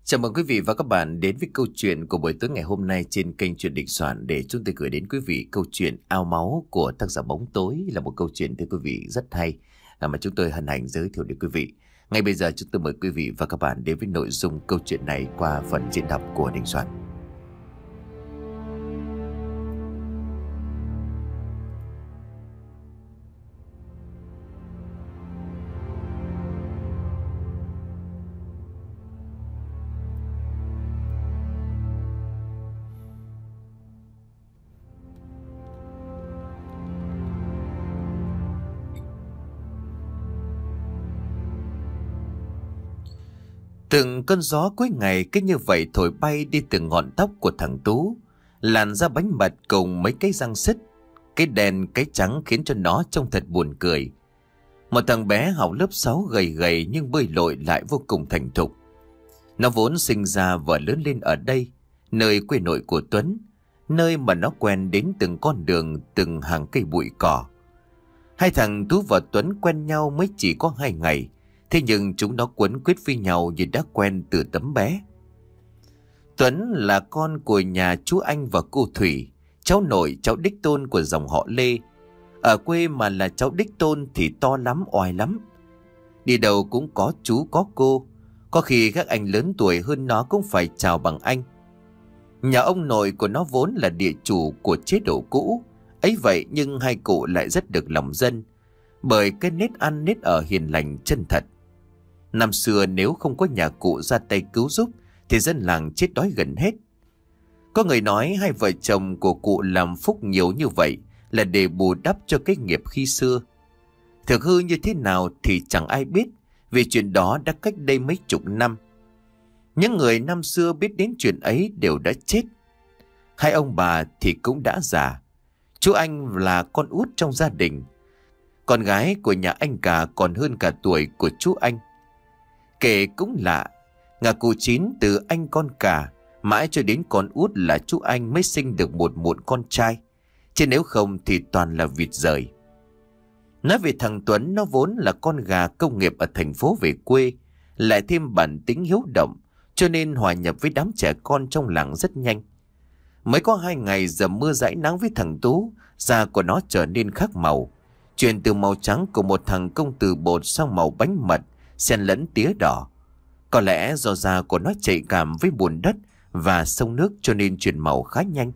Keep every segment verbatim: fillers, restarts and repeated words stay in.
Chào mừng quý vị và các bạn đến với câu chuyện của buổi tối ngày hôm nay trên kênh Chuyện Đình Soạn, để chúng tôi gửi đến quý vị câu chuyện Ao Máu của tác giả Bóng Tối, là một câu chuyện thưa quý vị rất hay à, mà chúng tôi hân hạnh giới thiệu đến quý vị. Ngay bây giờ chúng tôi mời quý vị và các bạn đến với nội dung câu chuyện này qua phần diễn đọc của Đình Soạn. Từng cơn gió cuối ngày cứ như vậy thổi bay đi từng ngọn tóc của thằng Tú, làn da bánh mật cùng mấy cái răng sứt, cái đen cái trắng khiến cho nó trông thật buồn cười. Một thằng bé học lớp sáu gầy gầy nhưng bơi lội lại vô cùng thành thục. Nó vốn sinh ra và lớn lên ở đây, nơi quê nội của Tuấn, nơi mà nó quen đến từng con đường, từng hàng cây bụi cỏ. Hai thằng Tú và Tuấn quen nhau mới chỉ có hai ngày, thế nhưng chúng nó quấn quýt với nhau như đã quen từ tấm bé. Tuấn là con của nhà chú Anh và cô Thủy, cháu nội cháu đích tôn của dòng họ Lê. Ở quê mà là cháu đích tôn thì to lắm, oai lắm. Đi đâu cũng có chú có cô, có khi các anh lớn tuổi hơn nó cũng phải chào bằng anh. Nhà ông nội của nó vốn là địa chủ của chế độ cũ, ấy vậy nhưng hai cụ lại rất được lòng dân, bởi cái nết ăn nết ở hiền lành chân thật. Năm xưa nếu không có nhà cụ ra tay cứu giúp thì dân làng chết đói gần hết. Có người nói hai vợ chồng của cụ làm phúc nhiều như vậy là để bù đắp cho cái nghiệp khi xưa. Thực hư như thế nào thì chẳng ai biết, vì chuyện đó đã cách đây mấy chục năm. Những người năm xưa biết đến chuyện ấy đều đã chết. Hai ông bà thì cũng đã già. Chú Anh là con út trong gia đình, con gái của nhà anh cả còn hơn cả tuổi của chú Anh. Kể cũng lạ, ngà cụ Chín từ anh con cả mãi cho đến con út là chú Anh mới sinh được một muộn con trai, chứ nếu không thì toàn là vịt rời. Nói về thằng Tuấn, nó vốn là con gà công nghiệp ở thành phố về quê, lại thêm bản tính hiếu động, cho nên hòa nhập với đám trẻ con trong làng rất nhanh. Mới có hai ngày giờ mưa dãi nắng với thằng Tú, da của nó trở nên khác màu, chuyển từ màu trắng của một thằng công tử bột sang màu bánh mật xen lẫn tía đỏ. Có lẽ do da của nó nhạy cảm với bùn đất và sông nước cho nên chuyển màu khá nhanh.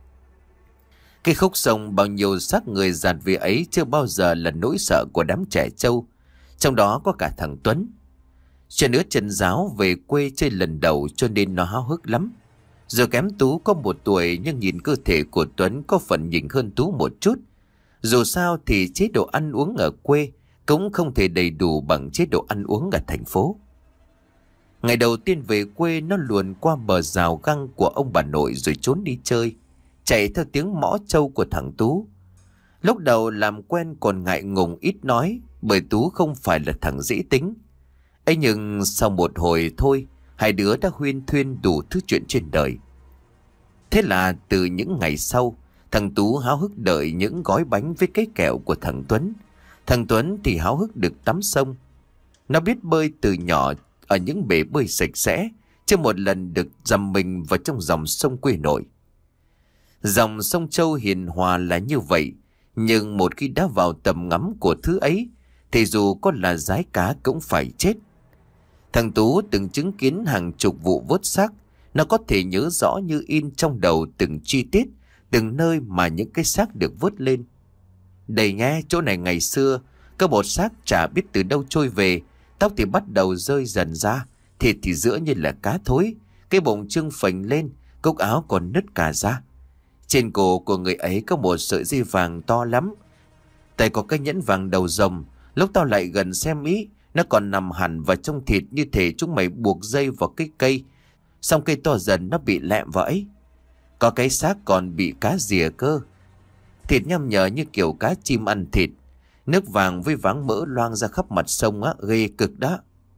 Cái khúc sông bao nhiêu xác người dạt về ấy chưa bao giờ là nỗi sợ của đám trẻ trâu, trong đó có cả thằng Tuấn. Chân ướt chân ráo về quê chơi lần đầu cho nên nó háo hức lắm. Giờ kém Tú có một tuổi nhưng nhìn cơ thể của Tuấn có phần nhỉnh hơn Tú một chút. Dù sao thì chế độ ăn uống ở quê cũng không thể đầy đủ bằng chế độ ăn uống ở thành phố. Ngày đầu tiên về quê, nó luồn qua bờ rào găng của ông bà nội rồi trốn đi chơi, chạy theo tiếng mõ trâu của thằng Tú. Lúc đầu làm quen còn ngại ngùng ít nói, bởi Tú không phải là thằng dễ tính. ấy Nhưng sau một hồi thôi, hai đứa đã huyên thuyên đủ thứ chuyện trên đời. Thế là từ những ngày sau, thằng Tú háo hức đợi những gói bánh với cái kẹo của thằng Tuấn. Thằng Tuấn thì háo hức được tắm sông. Nó biết bơi từ nhỏ ở những bể bơi sạch sẽ, chưa một lần được dầm mình vào trong dòng sông quê nội. Dòng sông Châu hiền hòa là như vậy, nhưng một khi đã vào tầm ngắm của thứ ấy thì dù có là giái cá cũng phải chết. Thằng Tú từng chứng kiến hàng chục vụ vớt xác, nó có thể nhớ rõ như in trong đầu từng chi tiết, từng nơi mà những cái xác được vớt lên. Đây nghe, chỗ này ngày xưa có một xác chả biết từ đâu trôi về, tóc thì bắt đầu rơi dần ra, thịt thì giữa như là cá thối, cái bụng trưng phình lên, cúc áo còn nứt cả ra. Trên cổ của người ấy có một sợi dây vàng to lắm, tay có cái nhẫn vàng đầu rồng. Lúc tao lại gần xem ý, nó còn nằm hẳn vào trong thịt như thể chúng mày buộc dây vào cái cây, xong cây to dần nó bị lẹm vào ấy. Có cái xác còn bị cá rìa cơ, thịt nhăm nhở như kiểu cá chim ăn thịt. Nước vàng với váng mỡ loang ra khắp mặt sông á, ghê cực đó.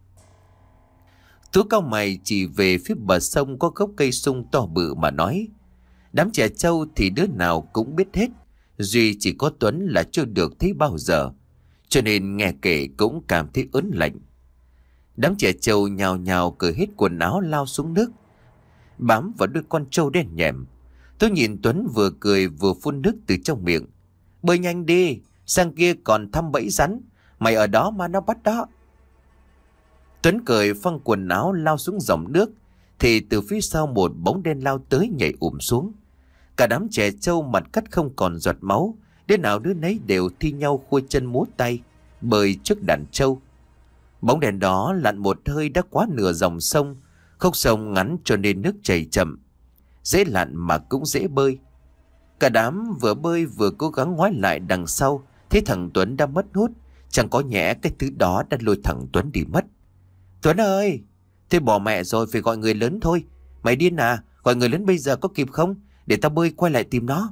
Tú cau mày chỉ về phía bờ sông có gốc cây sung to bự mà nói. Đám trẻ trâu thì đứa nào cũng biết hết, duy chỉ có Tuấn là chưa được thấy bao giờ, cho nên nghe kể cũng cảm thấy ớn lạnh. Đám trẻ trâu nhào nhào cởi hết quần áo lao xuống nước, bám vào đôi con trâu đen nhèm. Tôi nhìn Tuấn vừa cười vừa phun nước từ trong miệng. Bơi nhanh đi, sang kia còn thăm bẫy rắn, mày ở đó mà nó bắt đó. Tuấn cười phăng quần áo lao xuống dòng nước, thì từ phía sau một bóng đen lao tới nhảy ụm xuống. Cả đám trẻ trâu mặt cắt không còn giọt máu, đứa nào đứa nấy đều thi nhau khui chân múa tay bơi trước đàn trâu. Bóng đèn đó lặn một hơi đã quá nửa dòng sông. Khúc sông ngắn cho nên nước chảy chậm, dễ lặn mà cũng dễ bơi. Cả đám vừa bơi vừa cố gắng ngoái lại đằng sau, thấy thằng Tuấn đã mất hút. Chẳng có nhẽ cái thứ đó đã lôi thằng Tuấn đi mất. Tuấn ơi, thế bỏ mẹ rồi, phải gọi người lớn thôi. Mày điên à, gọi người lớn bây giờ có kịp không? Để tao bơi quay lại tìm nó.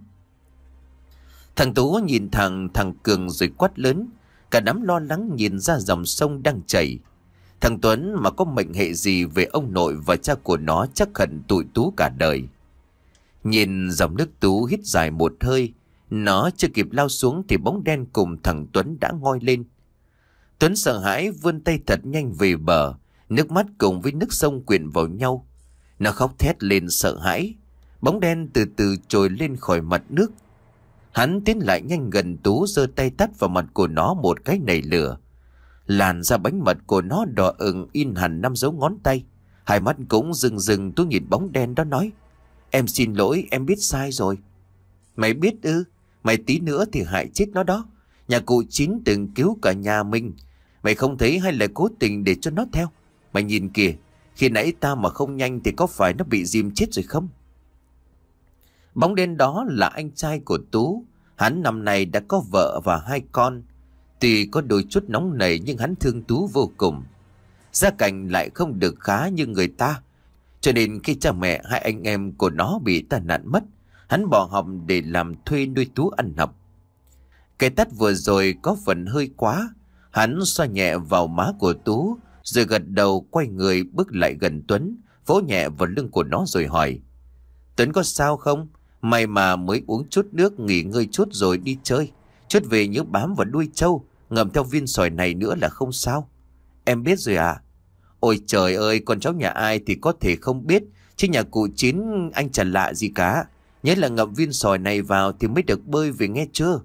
Thằng Tú nhìn thằng thằng Cường rồi quát lớn. Cả đám lo lắng nhìn ra dòng sông đang chảy. Thằng Tuấn mà có mệnh hệ gì về ông nội và cha của nó chắc hận tụi Tú cả đời. Nhìn dòng nước, Tú hít dài một hơi. Nó chưa kịp lao xuống thì bóng đen cùng thằng Tuấn đã ngoi lên. Tuấn sợ hãi vươn tay thật nhanh về bờ. Nước mắt cùng với nước sông quyện vào nhau. Nó khóc thét lên sợ hãi. Bóng đen từ từ trồi lên khỏi mặt nước. Hắn tiến lại nhanh gần Tú, giơ tay tát vào mặt của nó một cái nảy lửa. Làn da bánh mật của nó đỏ ửng in hẳn năm dấu ngón tay. Hai mắt cũng rừng rừng. Tú nhìn bóng đen đó nói: Em xin lỗi, em biết sai rồi. Mày biết ư? Mày tí nữa thì hại chết nó đó. Nhà cụ Chín từng cứu cả nhà mình. Mày không thấy hay là cố tình để cho nó theo? Mày nhìn kìa, khi nãy ta mà không nhanh thì có phải nó bị dìm chết rồi không? Bóng đen đó là anh trai của Tú. Hắn năm nay đã có vợ và hai con. Tuy có đôi chút nóng nảy nhưng hắn thương Tú vô cùng. Gia cảnh lại không được khá như người ta, cho nên khi cha mẹ hai anh em của nó bị tai nạn mất, hắn bỏ học để làm thuê nuôi Tú ăn học. Cái tát vừa rồi có phần hơi quá. Hắn xoa nhẹ vào má của Tú, rồi gật đầu quay người bước lại gần Tuấn, vỗ nhẹ vào lưng của nó rồi hỏi: Tuấn có sao không? Mày mà mới uống chút nước, nghỉ ngơi chút rồi đi chơi. Chút về nhớ bám vào đuôi trâu, ngậm theo viên sỏi này nữa là không sao. Em biết rồi à? Ôi trời ơi, con cháu nhà ai thì có thể không biết, chứ nhà cụ Chín anh chẳng lạ gì cả. Nhớ là ngậm viên sỏi này vào thì mới được bơi về, nghe chưa?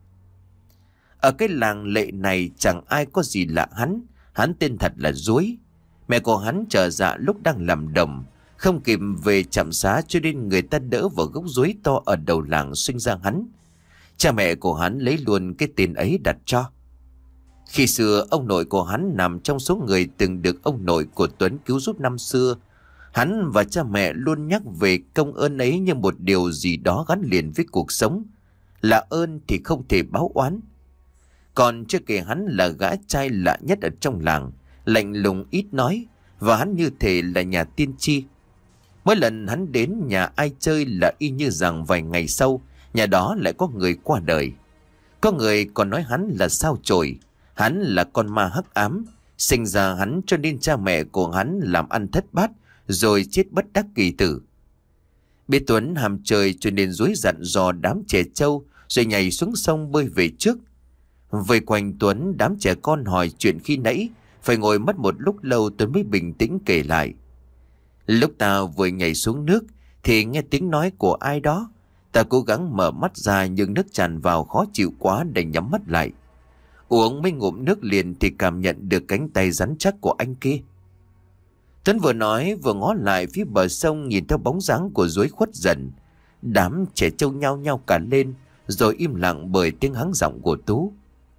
Ở cái làng Lệ này chẳng ai có gì lạ hắn. Hắn tên thật là Dúi. Mẹ của hắn trở dạ lúc đang làm đồng, không kịp về trạm xá cho nên người ta đỡ vào gốc dúi to ở đầu làng sinh ra hắn. Cha mẹ của hắn lấy luôn cái tên ấy đặt cho. Khi xưa ông nội của hắn nằm trong số người từng được ông nội của Tuấn cứu giúp năm xưa. Hắn và cha mẹ luôn nhắc về công ơn ấy như một điều gì đó gắn liền với cuộc sống. Là ơn thì không thể báo oán. Còn chưa kể hắn là gã trai lạ nhất ở trong làng, lạnh lùng ít nói, và hắn như thể là nhà tiên tri. Mỗi lần hắn đến nhà ai chơi là y như rằng vài ngày sau nhà đó lại có người qua đời. Có người còn nói hắn là sao chổi, hắn là con ma hắc ám, sinh ra hắn cho nên cha mẹ của hắn làm ăn thất bát rồi chết bất đắc kỳ tử. Biết Tuấn ham chơi cho nên Dúi dặn dò đám trẻ trâu rồi nhảy xuống sông bơi về trước. Vây quanh Tuấn, đám trẻ con hỏi chuyện khi nãy, phải ngồi mất một lúc lâu Tuấn mới bình tĩnh kể lại. Lúc ta vừa nhảy xuống nước thì nghe tiếng nói của ai đó. Ta cố gắng mở mắt ra nhưng nước tràn vào khó chịu quá đành nhắm mắt lại. Uống mấy ngụm nước liền thì cảm nhận được cánh tay rắn chắc của anh kia. Tuấn vừa nói vừa ngó lại phía bờ sông, nhìn theo bóng dáng của Dúi khuất dần. Đám trẻ trâu nhao nhao cả lên rồi im lặng bởi tiếng hắng giọng của Tú.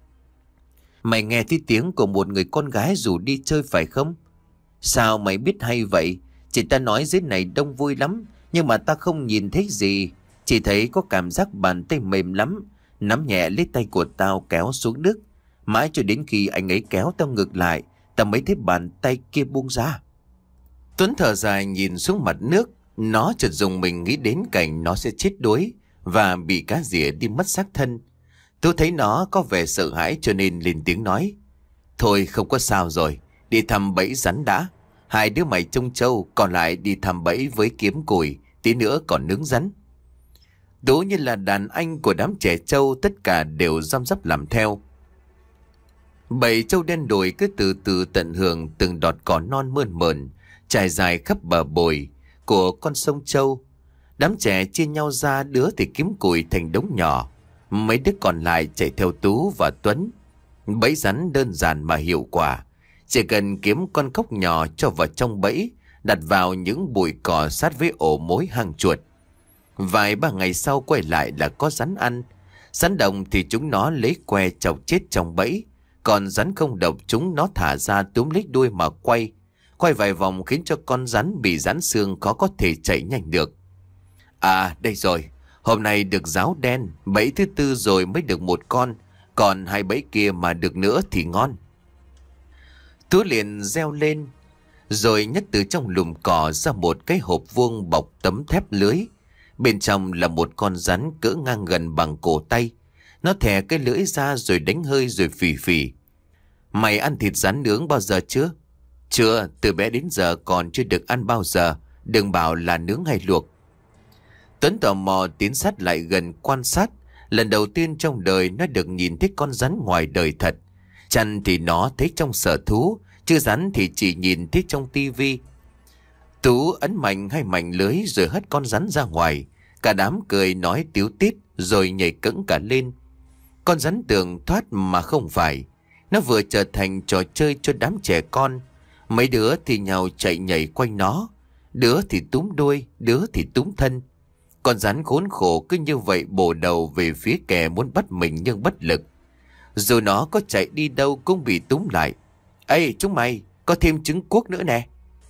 Mày nghe thấy tiếng của một người con gái rủ đi chơi phải không? Sao mày biết hay vậy? Chị ta nói dưới này đông vui lắm, nhưng mà ta không nhìn thấy gì. Chỉ thấy có cảm giác bàn tay mềm lắm, nắm nhẹ lấy tay của tao kéo xuống nước. Mãi cho đến khi anh ấy kéo tao ngược lại, tao mới thấy bàn tay kia buông ra. Tuấn thở dài nhìn xuống mặt nước. Nó chợt dùng mình nghĩ đến cảnh nó sẽ chết đuối và bị cá rỉa đi mất xác thân. Tôi thấy nó có vẻ sợ hãi cho nên lên tiếng nói: Thôi không có sao rồi, đi thăm bẫy rắn đã. Hai đứa mày trông trâu, còn lại đi thăm bẫy với kiếm củi, tí nữa còn nướng rắn. Tú như là đàn anh của đám trẻ trâu, tất cả đều răm rắp làm theo. Bầy trâu đen đồi cứ từ từ tận hưởng từng đọt cỏ non mơn mởn trải dài khắp bờ bồi của con sông Châu. Đám trẻ chia nhau ra, đứa thì kiếm củi thành đống nhỏ, mấy đứa còn lại chạy theo Tú và Tuấn. Bẫy rắn đơn giản mà hiệu quả, chỉ cần kiếm con cóc nhỏ cho vào trong bẫy, đặt vào những bụi cỏ sát với ổ mối hang chuột. Vài ba ngày sau quay lại là có rắn ăn. Rắn đồng thì chúng nó lấy que chọc chết trong bẫy, còn rắn không độc chúng nó thả ra túm lấy đuôi mà quay. Quay vài vòng khiến cho con rắn bị giãn xương khó có thể chạy nhanh được. À đây rồi, hôm nay được giáo đen, bẫy thứ tư rồi mới được một con, còn hai bẫy kia mà được nữa thì ngon. Tú liền reo lên, rồi nhấc từ trong lùm cỏ ra một cái hộp vuông bọc tấm thép lưới. Bên trong là một con rắn cỡ ngang gần bằng cổ tay. Nó thè cái lưỡi ra rồi đánh hơi rồi phì phì. Mày ăn thịt rắn nướng bao giờ chưa? Chưa, từ bé đến giờ còn chưa được ăn bao giờ. Đừng bảo là nướng hay luộc. Tuấn tò mò tiến sát lại gần quan sát. Lần đầu tiên trong đời nó được nhìn thấy con rắn ngoài đời thật. Chăn thì nó thấy trong sở thú, chứ rắn thì chỉ nhìn thấy trong tivi. Tú ấn mạnh hai mảnh lưới rồi hất con rắn ra ngoài. Cả đám cười nói tíu tít rồi nhảy cẫng cả lên. Con rắn tưởng thoát mà không phải. Nó vừa trở thành trò chơi cho đám trẻ con. Mấy đứa thì nhào chạy nhảy quanh nó. Đứa thì túm đuôi, đứa thì túm thân. Con rắn khốn khổ cứ như vậy bổ đầu về phía kẻ muốn bắt mình nhưng bất lực. Dù nó có chạy đi đâu cũng bị túm lại. Ê chúng mày, có thêm trứng cuốc nữa nè.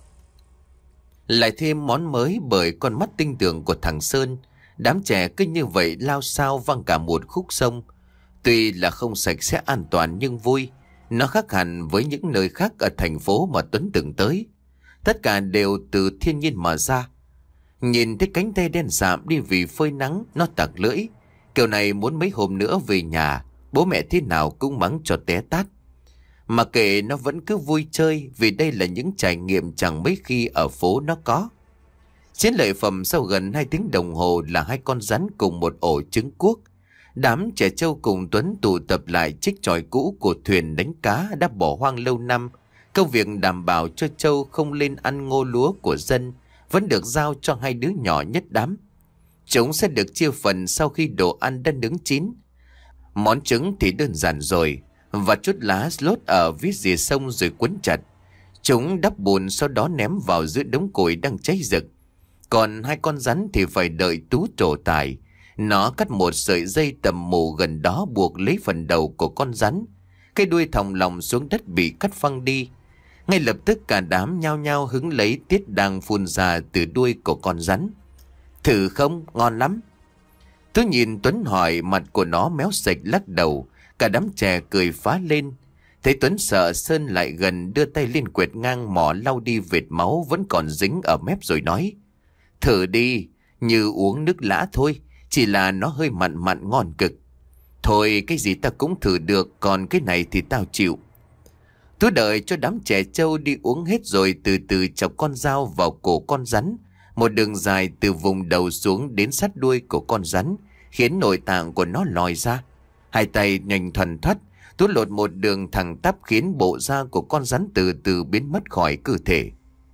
Lại thêm món mới bởi con mắt tinh tường của thằng Sơn. Đám trẻ cứ như vậy lao sao văng cả một khúc sông. Tuy là không sạch sẽ an toàn nhưng vui. Nó khác hẳn với những nơi khác ở thành phố mà Tuấn từng tới. Tất cả đều từ thiên nhiên mà ra. Nhìn thấy cánh tay đen sạm đi vì phơi nắng, nó tặc lưỡi. Kiểu này muốn mấy hôm nữa về nhà, bố mẹ thế nào cũng mắng cho té tát. Mà kệ nó vẫn cứ vui chơi vì đây là những trải nghiệm chẳng mấy khi ở phố nó có. Chiến lợi phẩm sau gần hai tiếng đồng hồ là hai con rắn cùng một ổ trứng cuốc. Đám trẻ trâu cùng Tuấn tụ tập lại chiếc chòi cũ của thuyền đánh cá đã bỏ hoang lâu năm. Công việc đảm bảo cho trâu không lên ăn ngô lúa của dân vẫn được giao cho hai đứa nhỏ nhất đám. Chúng sẽ được chia phần sau khi đồ ăn đã nướng chín. Món trứng thì đơn giản rồi, và chút lá lốt ở vít rìa sông rồi quấn chặt. Chúng đắp bùn sau đó ném vào giữa đống củi đang cháy rực. Còn hai con rắn thì phải đợi Tú trổ tài. Nó cắt một sợi dây tầm mù gần đó buộc lấy phần đầu của con rắn. Cái đuôi thòng lọng xuống đất bị cắt phăng đi. Ngay lập tức cả đám nhao nhao hứng lấy tiết đang phun ra từ đuôi của con rắn. Thử không? Ngon lắm. Tôi nhìn Tuấn hỏi, mặt của nó méo sạch lắc đầu. Cả đám trẻ cười phá lên. Thấy Tuấn sợ Sơn lại gần, đưa tay lên quẹt ngang mỏ lau đi vệt máu vẫn còn dính ở mép rồi nói: Thử đi, như uống nước lã thôi, chỉ là nó hơi mặn mặn ngon cực. Thôi cái gì ta cũng thử được, còn cái này thì tao chịu. Tôi đợi cho đám trẻ trâu đi uống hết rồi từ từ chọc con dao vào cổ con rắn. Một đường dài từ vùng đầu xuống đến sát đuôi của con rắn, khiến nội tạng của nó lòi ra. Hai tay nhanh thuần thoắt, tôi lột một đường thẳng tắp khiến bộ da của con rắn từ từ biến mất khỏi cơ thể.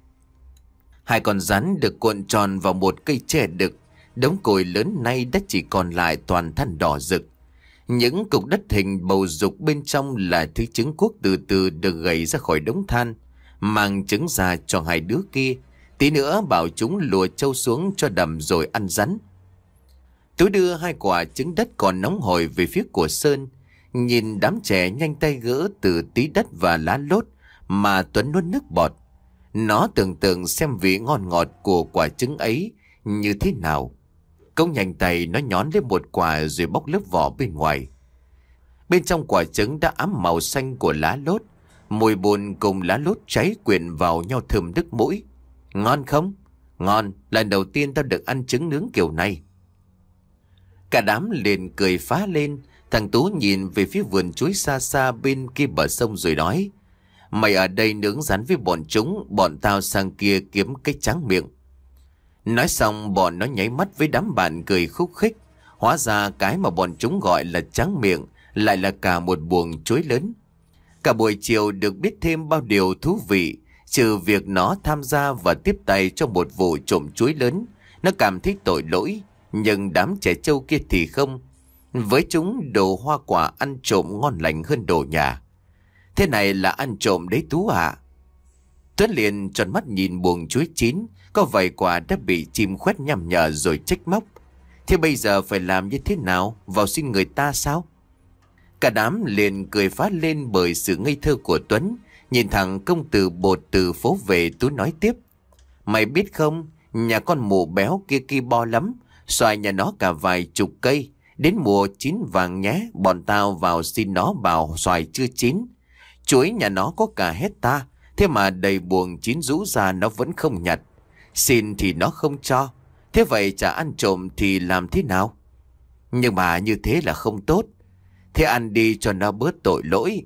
Hai con rắn được cuộn tròn vào một cây tre đực. Đống củi lớn nay đã chỉ còn lại toàn than đỏ rực. Những cục đất hình bầu dục bên trong là thứ trứng cuốc từ từ được gầy ra khỏi đống than, mang trứng ra cho hai đứa kia. Tí nữa bảo chúng lùa trâu xuống cho đầm rồi ăn rắn. Tú đưa hai quả trứng đất còn nóng hổi về phía của Sơn. Nhìn đám trẻ nhanh tay gỡ từ tí đất và lá lốt mà Tuấn nuốt nước bọt. Nó tưởng tượng xem vị ngon ngọt của quả trứng ấy như thế nào. Công nhanh tay nó nhón lên một quả rồi bóc lớp vỏ bên ngoài. Bên trong quả trứng đã ám màu xanh của lá lốt. Mùi bùn cùng lá lốt cháy quyện vào nhau thơm đứt mũi. Ngon không? Ngon, lần đầu tiên tao được ăn trứng nướng kiểu này. Cả đám liền cười phá lên. Thằng Tú nhìn về phía vườn chuối xa xa bên kia bờ sông rồi nói: Mày ở đây nướng rắn với bọn chúng, bọn tao sang kia kiếm cái tráng miệng. Nói xong bọn nó nháy mắt với đám bạn cười khúc khích. Hóa ra cái mà bọn chúng gọi là tráng miệng lại là cả một buồng chuối lớn. Cả buổi chiều được biết thêm bao điều thú vị, trừ việc nó tham gia và tiếp tay cho một vụ trộm chuối lớn. Nó cảm thấy tội lỗi, nhưng đám trẻ trâu kia thì không. Với chúng, đồ hoa quả ăn trộm ngon lành hơn đồ nhà. Thế này là ăn trộm đấy Tú ạ. Tuấn liền tròn mắt nhìn buồng chuối chín, có vài quả đã bị chim khoét nhằm nhở rồi trách móc. Thế bây giờ phải làm như thế nào? Vào xin người ta sao? Cả đám liền cười phá lên bởi sự ngây thơ của Tuấn. Nhìn thằng công tử bột từ phố về, Tú nói tiếp. Mày biết không, nhà con mụ béo kia ki bo lắm. Xoài nhà nó cả vài chục cây. Đến mùa chín vàng nhé, bọn tao vào xin nó bảo xoài chưa chín. Chuối nhà nó có cả hecta, thế mà đầy buồng chín rũ ra nó vẫn không nhặt. Xin thì nó không cho. Thế vậy chả ăn trộm thì làm thế nào? Nhưng mà như thế là không tốt. Thế ăn đi cho nó bớt tội lỗi.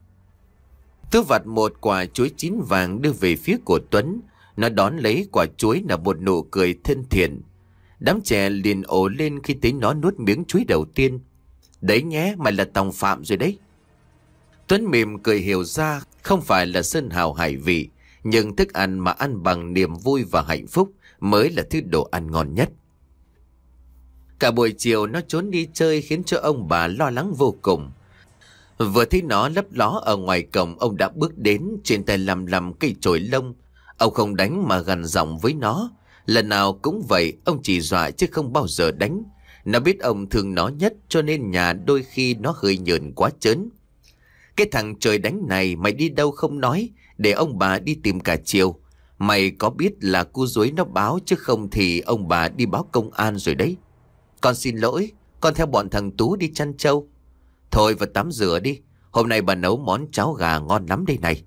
Tú vặt một quả chuối chín vàng đưa về phía của Tuấn. Nó đón lấy quả chuối là một nụ cười thân thiện. Đám trẻ liền ồ lên khi thấy nó nuốt miếng chuối đầu tiên. Đấy nhé, mày là tòng phạm rồi đấy. Tuấn mỉm cười hiểu ra không phải là sơn hào hải vị, nhưng thức ăn mà ăn bằng niềm vui và hạnh phúc mới là thứ đồ ăn ngon nhất. Cả buổi chiều nó trốn đi chơi khiến cho ông bà lo lắng vô cùng. Vừa thấy nó lấp ló ở ngoài cổng, ông đã bước đến, trên tay lầm lầm cây chổi lông. Ông không đánh mà gằn giọng với nó. Lần nào cũng vậy, ông chỉ dọa chứ không bao giờ đánh. Nó biết ông thương nó nhất, cho nên nhà đôi khi nó hơi nhờn quá trớn. Cái thằng trời đánh này mày đi đâu không nói, để ông bà đi tìm cả chiều. Mày có biết là cu dối nó báo, chứ không thì ông bà đi báo công an rồi đấy. Con xin lỗi, con theo bọn thằng Tú đi chăn trâu. Thôi vào tắm rửa đi, hôm nay bà nấu món cháo gà ngon lắm đây này.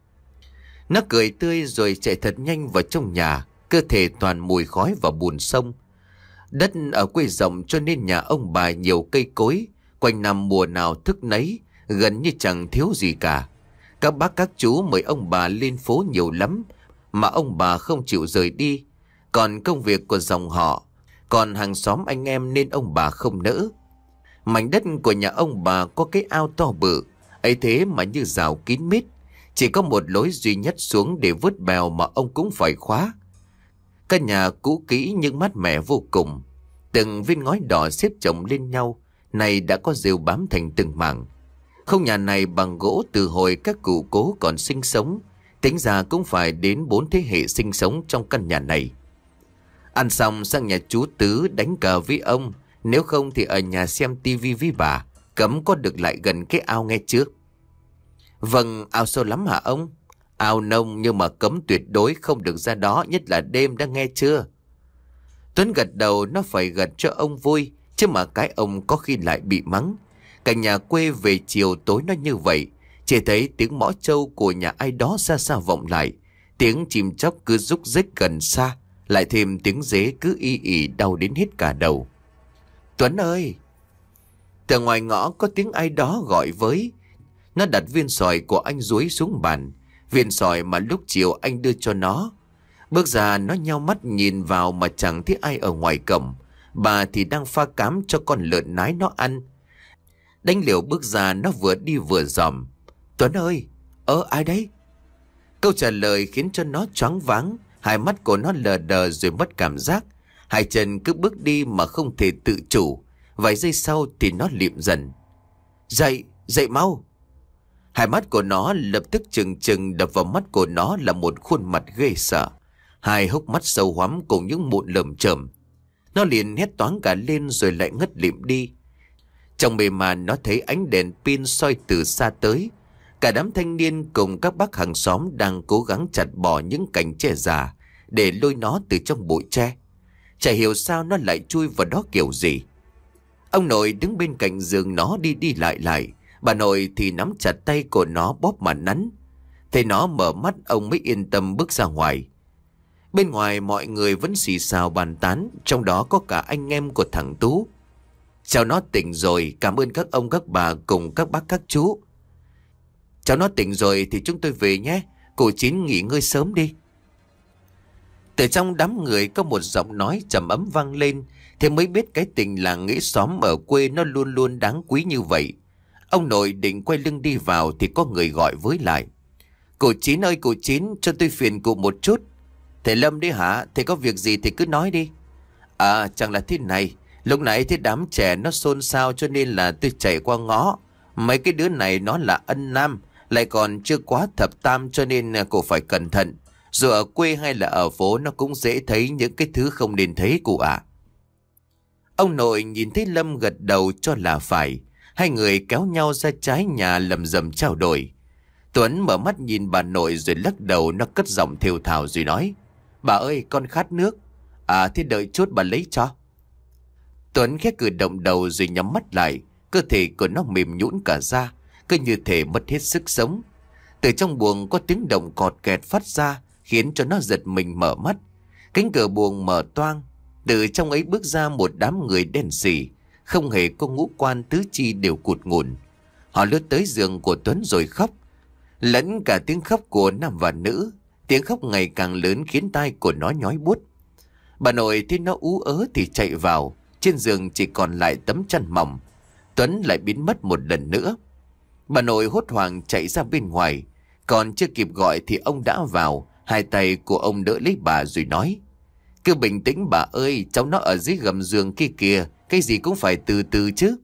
Nó cười tươi rồi chạy thật nhanh vào trong nhà, cơ thể toàn mùi khói và bùn sông. Đất ở quê rộng cho nên nhà ông bà nhiều cây cối, quanh năm mùa nào thức nấy, gần như chẳng thiếu gì cả. Các bác các chú mời ông bà lên phố nhiều lắm, mà ông bà không chịu rời đi. Còn công việc của dòng họ, còn hàng xóm anh em nên ông bà không nỡ. Mảnh đất của nhà ông bà có cái ao to bự, ấy thế mà như rào kín mít. Chỉ có một lối duy nhất xuống để vớt bèo mà ông cũng phải khóa. Căn nhà cũ kỹ nhưng mát mẻ vô cùng. Từng viên ngói đỏ xếp chồng lên nhau, này đã có rêu bám thành từng mảng. Không nhà này bằng gỗ từ hồi các cụ cố còn sinh sống. Tính ra cũng phải đến bốn thế hệ sinh sống trong căn nhà này. Ăn xong sang nhà chú Tứ đánh cờ với ông. Nếu không thì ở nhà xem tivi với bà. Cấm có được lại gần cái ao nghe trước. Vâng, ao sâu lắm hả ông? Ao nông nhưng mà cấm tuyệt đối không được ra đó, nhất là đêm, đã nghe chưa? Tuấn gật đầu, nó phải gật cho ông vui, chứ mà cái ông có khi lại bị mắng. Cả nhà quê về chiều tối nó như vậy, chỉ thấy tiếng mõ trâu của nhà ai đó xa xa vọng lại, tiếng chim chóc cứ rúc rích gần xa, lại thêm tiếng dế cứ y ỉ đau đến hết cả đầu. Tuấn ơi! Từ ngoài ngõ có tiếng ai đó gọi với. Nó đặt viên sỏi của anh dúi xuống bàn, viên sỏi mà lúc chiều anh đưa cho nó. Bước ra nó nheo mắt nhìn vào mà chẳng thấy ai ở ngoài cổng. Bà thì đang pha cám cho con lợn nái nó ăn. Đánh liều bước ra, nó vừa đi vừa dòm. Tuấn ơi! Ơ ai đấy? Câu trả lời khiến cho nó choáng váng. Hai mắt của nó lờ đờ rồi mất cảm giác. Hai chân cứ bước đi mà không thể tự chủ. Vài giây sau thì nó lịm dần. Dậy! Dậy mau! Hai mắt của nó lập tức trừng trừng, đập vào mắt của nó là một khuôn mặt ghê sợ. Hai hốc mắt sâu hoắm cùng những mụn lởm chởm. Nó liền hét toáng cả lên rồi lại ngất lịm đi. Trong mê màn nó thấy ánh đèn pin soi từ xa tới. Cả đám thanh niên cùng các bác hàng xóm đang cố gắng chặt bỏ những cành tre già để lôi nó từ trong bụi tre. Chả hiểu sao nó lại chui vào đó kiểu gì. Ông nội đứng bên cạnh giường nó đi đi lại lại. Bà nội thì nắm chặt tay của nó bóp mà nắn. Thấy nó mở mắt, ông mới yên tâm bước ra ngoài. Bên ngoài mọi người vẫn xì xào bàn tán, trong đó có cả anh em của thằng Tú. Cháu nó tỉnh rồi, cảm ơn các ông các bà cùng các bác các chú. Cháu nó tỉnh rồi thì chúng tôi về nhé, cô Chín nghỉ ngơi sớm đi. Từ trong đám người có một giọng nói trầm ấm vang lên, thì mới biết cái tình làng nghĩa xóm ở quê nó luôn luôn đáng quý như vậy. Ông nội định quay lưng đi vào thì có người gọi với lại. Cụ Chín ơi cụ Chín, cho tôi phiền cụ một chút. Thầy Lâm đấy hả? Thầy có việc gì thì cứ nói đi. À chẳng là thế này, lúc nãy thấy đám trẻ nó xôn xao cho nên là tôi chạy qua ngó. Mấy cái đứa này nó là ân nam, lại còn chưa quá thập tam cho nên cụ phải cẩn thận. Dù ở quê hay là ở phố nó cũng dễ thấy những cái thứ không nên thấy cụ ạ. Ông nội nhìn thấy Lâm gật đầu cho là phải. Hai người kéo nhau ra trái nhà lầm rầm trao đổi. Tuấn mở mắt nhìn bà nội rồi lắc đầu, nó cất giọng thều thào rồi nói. Bà ơi con khát nước. À thế đợi chút bà lấy cho. Tuấn khẽ cử động đầu rồi nhắm mắt lại. Cơ thể của nó mềm nhũn cả ra, cứ như thể mất hết sức sống. Từ trong buồng có tiếng động cọt kẹt phát ra, khiến cho nó giật mình mở mắt. Cánh cửa buồng mở toang. Từ trong ấy bước ra một đám người đen sì, không hề có ngũ quan tứ chi đều cụt ngủn. Họ lướt tới giường của Tuấn rồi khóc. Lẫn cả tiếng khóc của nam và nữ. Tiếng khóc ngày càng lớn khiến tai của nó nhói buốt. Bà nội thấy nó ú ớ thì chạy vào. Trên giường chỉ còn lại tấm chăn mỏng. Tuấn lại biến mất một lần nữa. Bà nội hốt hoảng chạy ra bên ngoài. Còn chưa kịp gọi thì ông đã vào. Hai tay của ông đỡ lấy bà rồi nói. Cứ bình tĩnh bà ơi, cháu nó ở dưới gầm giường kia kìa. Cái gì cũng phải từ từ chứ.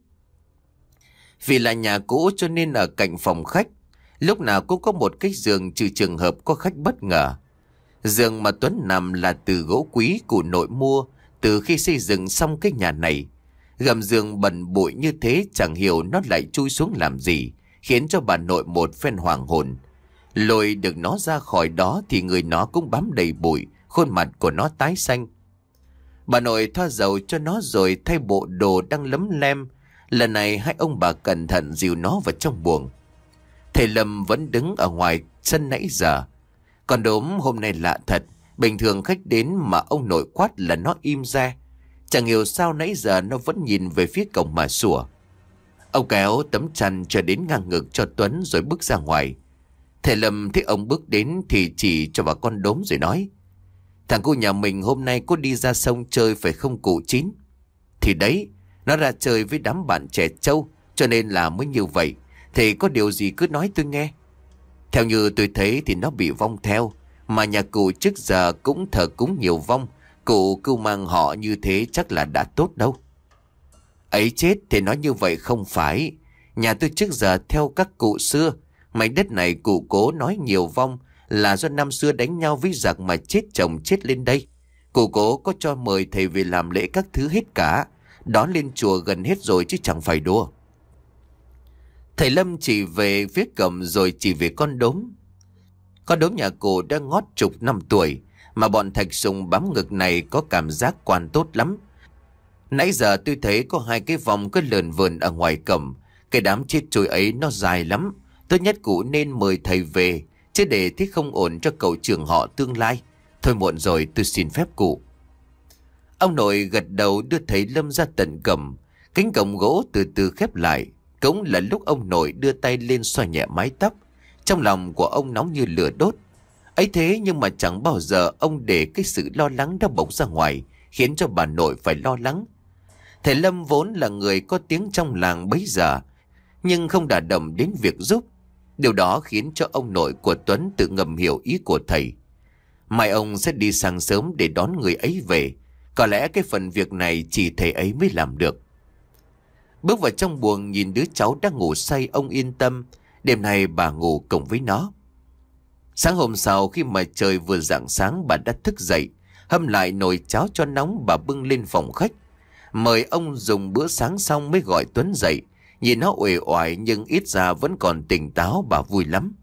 Vì là nhà cũ cho nên ở cạnh phòng khách, lúc nào cũng có một cái giường trừ trường hợp có khách bất ngờ. Giường mà Tuấn nằm là từ gỗ quý cụ nội mua từ khi xây dựng xong cái nhà này. Gầm giường bẩn bụi như thế chẳng hiểu nó lại chui xuống làm gì, khiến cho bà nội một phen hoàng hồn. Lôi được nó ra khỏi đó thì người nó cũng bám đầy bụi, khuôn mặt của nó tái xanh. Bà nội thoa dầu cho nó rồi thay bộ đồ đang lấm lem. Lần này hai ông bà cẩn thận dìu nó vào trong buồng. Thầy Lâm vẫn đứng ở ngoài sân nãy giờ. Còn đốm hôm nay lạ thật. Bình thường khách đến mà ông nội quát là nó im ra. Chẳng hiểu sao nãy giờ nó vẫn nhìn về phía cổng mà sủa. Ông kéo tấm chăn cho đến ngang ngực cho Tuấn rồi bước ra ngoài. Thầy Lâm thấy ông bước đến thì chỉ cho bà con đốm rồi nói. Thằng cu nhà mình hôm nay có đi ra sông chơi phải không cụ Chín? Thì đấy, nó ra chơi với đám bạn trẻ trâu cho nên là mới như vậy. Thì có điều gì cứ nói tôi nghe. Theo như tôi thấy thì nó bị vong theo. Mà nhà cụ trước giờ cũng thờ cúng nhiều vong. Cụ cưu mang họ như thế chắc là đã tốt đâu. Ấy chết thì nói như vậy không phải. Nhà tôi trước giờ theo các cụ xưa. Mảnh đất này cụ cố nói nhiều vong là do năm xưa đánh nhau với giặc mà chết chồng chết lên đây. Cụ cố có cho mời thầy về làm lễ các thứ hết cả. Đón lên chùa gần hết rồi chứ chẳng phải đùa. Thầy Lâm chỉ về phía cầm rồi chỉ về con đốm. Con đốm nhà cụ đã ngót chục năm tuổi, mà bọn Thạch Sùng bám ngực này có cảm giác quan tốt lắm. Nãy giờ tôi thấy có hai cái vòng cứ lờn vờn ở ngoài cổng. Cái đám chết chối ấy nó dài lắm. Tốt nhất cụ nên mời thầy về, chứ để thế không ổn cho cậu trưởng họ tương lai. Thôi muộn rồi, tôi xin phép cụ. Ông nội gật đầu đưa thầy Lâm ra tận cổng. Cánh cổng gỗ từ từ khép lại. Cũng là lúc ông nội đưa tay lên xoa nhẹ mái tóc. Trong lòng của ông nóng như lửa đốt. Ấy thế nhưng mà chẳng bao giờ ông để cái sự lo lắng đã bộc ra ngoài, khiến cho bà nội phải lo lắng. Thầy Lâm vốn là người có tiếng trong làng bấy giờ, nhưng không đả động đến việc giúp. Điều đó khiến cho ông nội của Tuấn tự ngầm hiểu ý của thầy. Mai ông sẽ đi sáng sớm để đón người ấy về. Có lẽ cái phần việc này chỉ thầy ấy mới làm được. Bước vào trong buồng nhìn đứa cháu đang ngủ say, ông yên tâm. Đêm nay bà ngủ cùng với nó. Sáng hôm sau khi mà trời vừa rạng sáng, bà đã thức dậy, hâm lại nồi cháo cho nóng, bà bưng lên phòng khách. Mời ông dùng bữa sáng xong mới gọi Tuấn dậy. Nhìn nó uể oải nhưng ít ra vẫn còn tỉnh táo, bà vui lắm.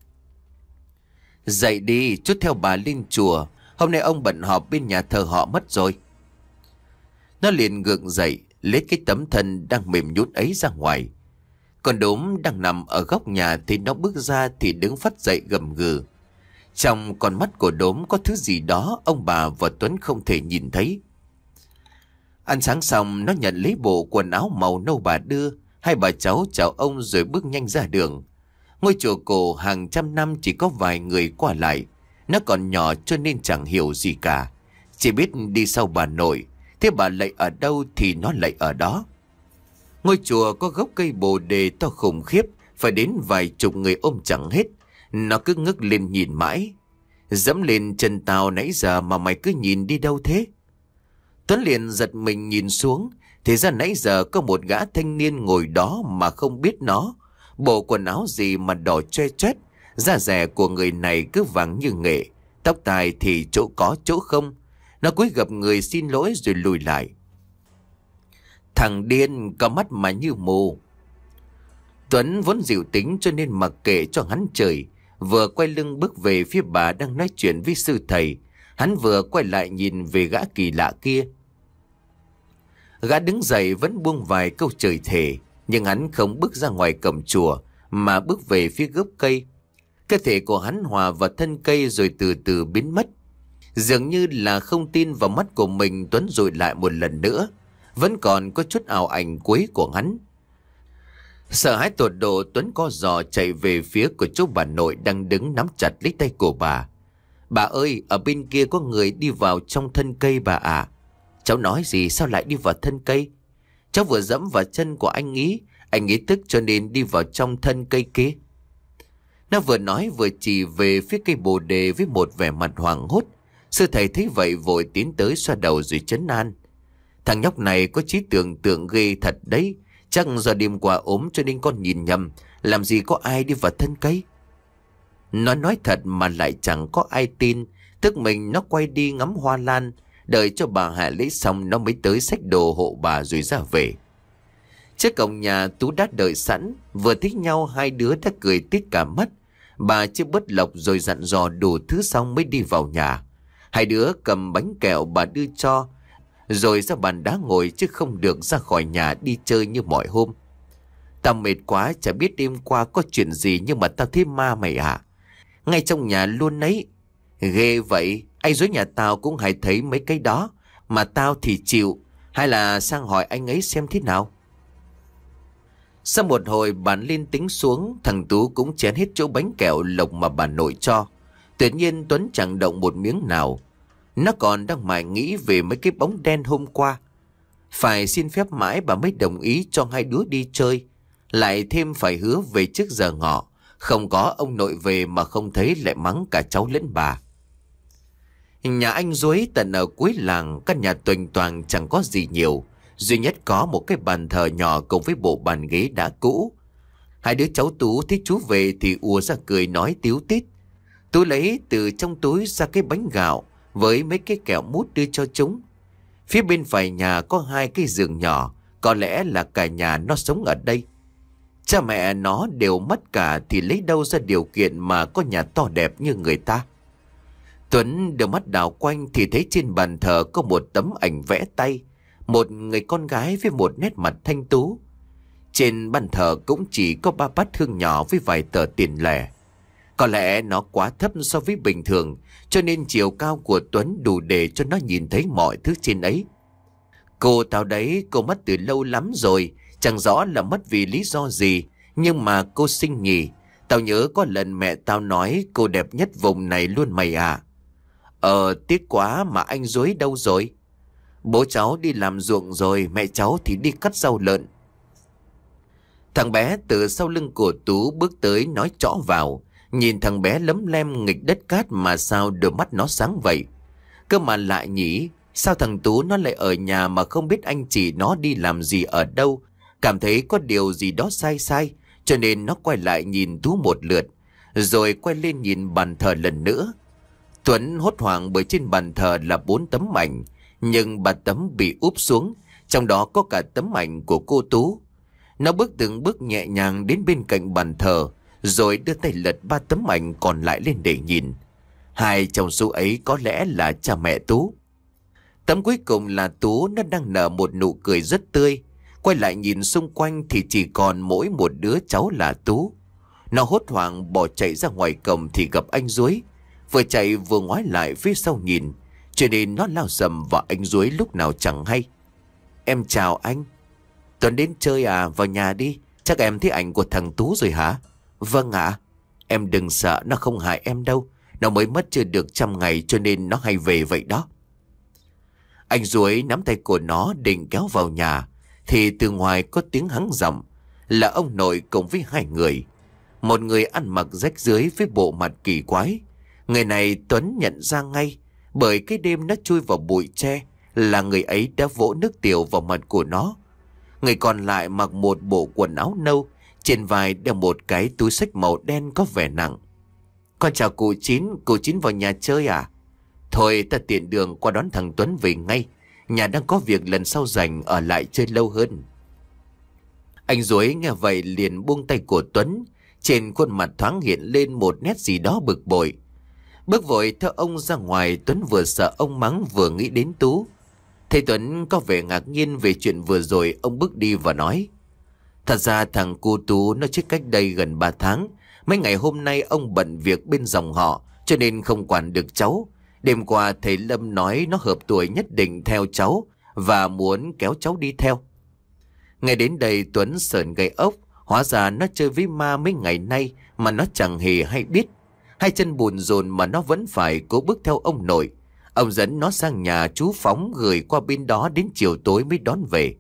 Dậy đi, chút theo bà lên chùa. Hôm nay ông bận họp bên nhà thờ họ mất rồi. Nó liền gượng dậy, lấy cái tấm thân đang mềm nhũn ấy ra ngoài. Còn đốm đang nằm ở góc nhà thì nó bước ra thì đứng phắt dậy gầm gừ. Trong con mắt của đốm có thứ gì đó ông bà và Tuấn không thể nhìn thấy. Ăn sáng xong nó nhận lấy bộ quần áo màu nâu bà đưa. Hai bà cháu chào ông rồi bước nhanh ra đường. Ngôi chùa cổ hàng trăm năm chỉ có vài người qua lại. Nó còn nhỏ cho nên chẳng hiểu gì cả. Chỉ biết đi sau bà nội. Thế bà lạy ở đâu thì nó lạy ở đó. Ngôi chùa có gốc cây bồ đề to khủng khiếp, phải đến vài chục người ôm chẳng hết. Nó cứ ngước lên nhìn mãi. Dẫm lên chân tao nãy giờ mà mày cứ nhìn đi đâu thế? Tuấn liền giật mình nhìn xuống. Thì ra nãy giờ có một gã thanh niên ngồi đó mà không biết nó. Bộ quần áo gì mà đỏ choe choét. Da dẻ của người này cứ vàng như nghệ. Tóc tai thì chỗ có chỗ không. Nó cúi gập người xin lỗi rồi lùi lại. Thằng điên, có mắt mà như mù. Tuấn vốn dịu tính cho nên mặc kệ cho hắn trời. Vừa quay lưng bước về phía bà đang nói chuyện với sư thầy. Hắn vừa quay lại nhìn về gã kỳ lạ kia. Gã đứng dậy vẫn buông vài câu trời thề. Nhưng hắn không bước ra ngoài cổng chùa mà bước về phía gốc cây. Cơ thể của hắn hòa vào thân cây rồi từ từ biến mất. Dường như là không tin vào mắt của mình, Tuấn dụi lại một lần nữa. Vẫn còn có chút ảo ảnh cuối của hắn. Sợ hãi tột độ, Tuấn co giò chạy về phía của chỗ bà nội đang đứng nắm chặt lấy tay của bà. Bà ơi, ở bên kia có người đi vào trong thân cây bà ạ. Cháu nói gì, sao lại đi vào thân cây? Cháu vừa dẫm vào chân của anh ý, anh ý tức cho nên đi vào trong thân cây kia. Nó vừa nói vừa chỉ về phía cây bồ đề với một vẻ mặt hoảng hốt. Sư thầy thấy vậy vội tiến tới xoa đầu rồi trấn an. Thằng nhóc này có trí tưởng tượng ghê thật đấy. Chắc do đêm qua ốm cho nên con nhìn nhầm. Làm gì có ai đi vào thân cây. Nó nói thật mà lại chẳng có ai tin. Tức mình nó quay đi ngắm hoa lan. Đợi cho bà hạ lễ xong nó mới tới xách đồ hộ bà rồi ra về. Trước cổng nhà Tú đã đợi sẵn. Vừa thích nhau hai đứa đã cười tít cả mắt. Bà chưa bớt lộc rồi dặn dò đủ thứ xong mới đi vào nhà. Hai đứa cầm bánh kẹo bà đưa cho. Rồi ra bàn đá ngồi chứ không được ra khỏi nhà đi chơi như mọi hôm. Tao mệt quá, chả biết đêm qua có chuyện gì nhưng mà tao thấy ma mày à. Ngay trong nhà luôn ấy. Ghê vậy, anh dối nhà tao cũng hay thấy mấy cái đó. Mà tao thì chịu. Hay là sang hỏi anh ấy xem thế nào. Sau một hồi bàn lên tính xuống, thằng Tú cũng chén hết chỗ bánh kẹo lộc mà bà nội cho. Tuyệt nhiên Tuấn chẳng động một miếng nào. Nó còn đang mải nghĩ về mấy cái bóng đen hôm qua. Phải xin phép mãi bà mới đồng ý cho hai đứa đi chơi. Lại thêm phải hứa về trước giờ ngọ. Không có ông nội về mà không thấy lại mắng cả cháu lẫn bà. Nhà anh Duối tận ở cuối làng, căn nhà tuềnh toàng chẳng có gì nhiều. Duy nhất có một cái bàn thờ nhỏ cùng với bộ bàn ghế đã cũ. Hai đứa cháu Tú thấy chú về thì ùa ra cười nói tíu tít. Tú lấy từ trong túi ra cái bánh gạo với mấy cái kẹo mút đưa cho chúng. Phía bên phải nhà có hai cái giường nhỏ, có lẽ là cả nhà nó sống ở đây. Cha mẹ nó đều mất cả thì lấy đâu ra điều kiện mà có nhà to đẹp như người ta. Tuấn đưa mắt đảo quanh thì thấy trên bàn thờ có một tấm ảnh vẽ tay, một người con gái với một nét mặt thanh tú. Trên bàn thờ cũng chỉ có ba bát hương nhỏ với vài tờ tiền lẻ. Có lẽ nó quá thấp so với bình thường, cho nên chiều cao của Tuấn đủ để cho nó nhìn thấy mọi thứ trên ấy. Cô tao đấy, cô mất từ lâu lắm rồi, chẳng rõ là mất vì lý do gì, nhưng mà cô xinh nhỉ. Tao nhớ có lần mẹ tao nói cô đẹp nhất vùng này luôn mày à. Ờ, tiếc quá, mà anh Duối đâu rồi? Bố cháu đi làm ruộng rồi, mẹ cháu thì đi cắt rau lợn. Thằng bé từ sau lưng của Tú bước tới nói trõ vào. Nhìn thằng bé lấm lem nghịch đất cát mà sao đôi mắt nó sáng vậy. Cơ mà lại nhỉ, sao thằng Tú nó lại ở nhà mà không biết anh chị nó đi làm gì ở đâu. Cảm thấy có điều gì đó sai sai, cho nên nó quay lại nhìn Tú một lượt, rồi quay lên nhìn bàn thờ lần nữa. Tuấn hốt hoảng bởi trên bàn thờ là bốn tấm ảnh, nhưng ba tấm bị úp xuống, trong đó có cả tấm ảnh của cô Tú. Nó bước từng bước nhẹ nhàng đến bên cạnh bàn thờ, rồi đưa tay lật ba tấm ảnh còn lại lên để nhìn. Hai trong số ấy có lẽ là cha mẹ Tú. Tấm cuối cùng là Tú, nó đang nở một nụ cười rất tươi. Quay lại nhìn xung quanh thì chỉ còn mỗi một đứa cháu là Tú. Nó hốt hoảng bỏ chạy ra ngoài cổng thì gặp anh Duối. Vừa chạy vừa ngoái lại phía sau nhìn, cho nên nó lao dầm vào anh Duối lúc nào chẳng hay. Em chào anh. Tuấn đến chơi à, vào nhà đi. Chắc em thấy ảnh của thằng Tú rồi hả? Vâng ạ. Em đừng sợ, nó không hại em đâu. Nó mới mất chưa được trăm ngày cho nên nó hay về vậy đó. Anh Duối nắm tay của nó định kéo vào nhà, thì từ ngoài có tiếng hắng giọng, là ông nội cùng với hai người. Một người ăn mặc rách rưới với bộ mặt kỳ quái. Người này Tuấn nhận ra ngay, bởi cái đêm nó chui vào bụi tre là người ấy đã vỗ nước tiểu vào mặt của nó. Người còn lại mặc một bộ quần áo nâu, trên vai đeo một cái túi xách màu đen có vẻ nặng. Con chào cụ Chín, cụ Chín vào nhà chơi à? Thôi ta tiện đường qua đón thằng Tuấn về ngay, nhà đang có việc, lần sau rảnh ở lại chơi lâu hơn. Anh Duối nghe vậy liền buông tay của Tuấn, trên khuôn mặt thoáng hiện lên một nét gì đó bực bội. Bước vội theo ông ra ngoài, Tuấn vừa sợ ông mắng vừa nghĩ đến Tú. Thấy Tuấn có vẻ ngạc nhiên về chuyện vừa rồi, ông bước đi và nói: Thật ra thằng cu Tú nó chết cách đây gần ba tháng. Mấy ngày hôm nay ông bận việc bên dòng họ cho nên không quản được cháu. Đêm qua thầy Lâm nói nó hợp tuổi nhất định theo cháu và muốn kéo cháu đi theo. Ngay đến đây Tuấn sởn gai ốc. Hóa ra nó chơi với ma mấy ngày nay mà nó chẳng hề hay biết. Hai chân bùn rồn mà nó vẫn phải cố bước theo ông nội. Ông dẫn nó sang nhà chú Phóng, gửi qua bên đó đến chiều tối mới đón về.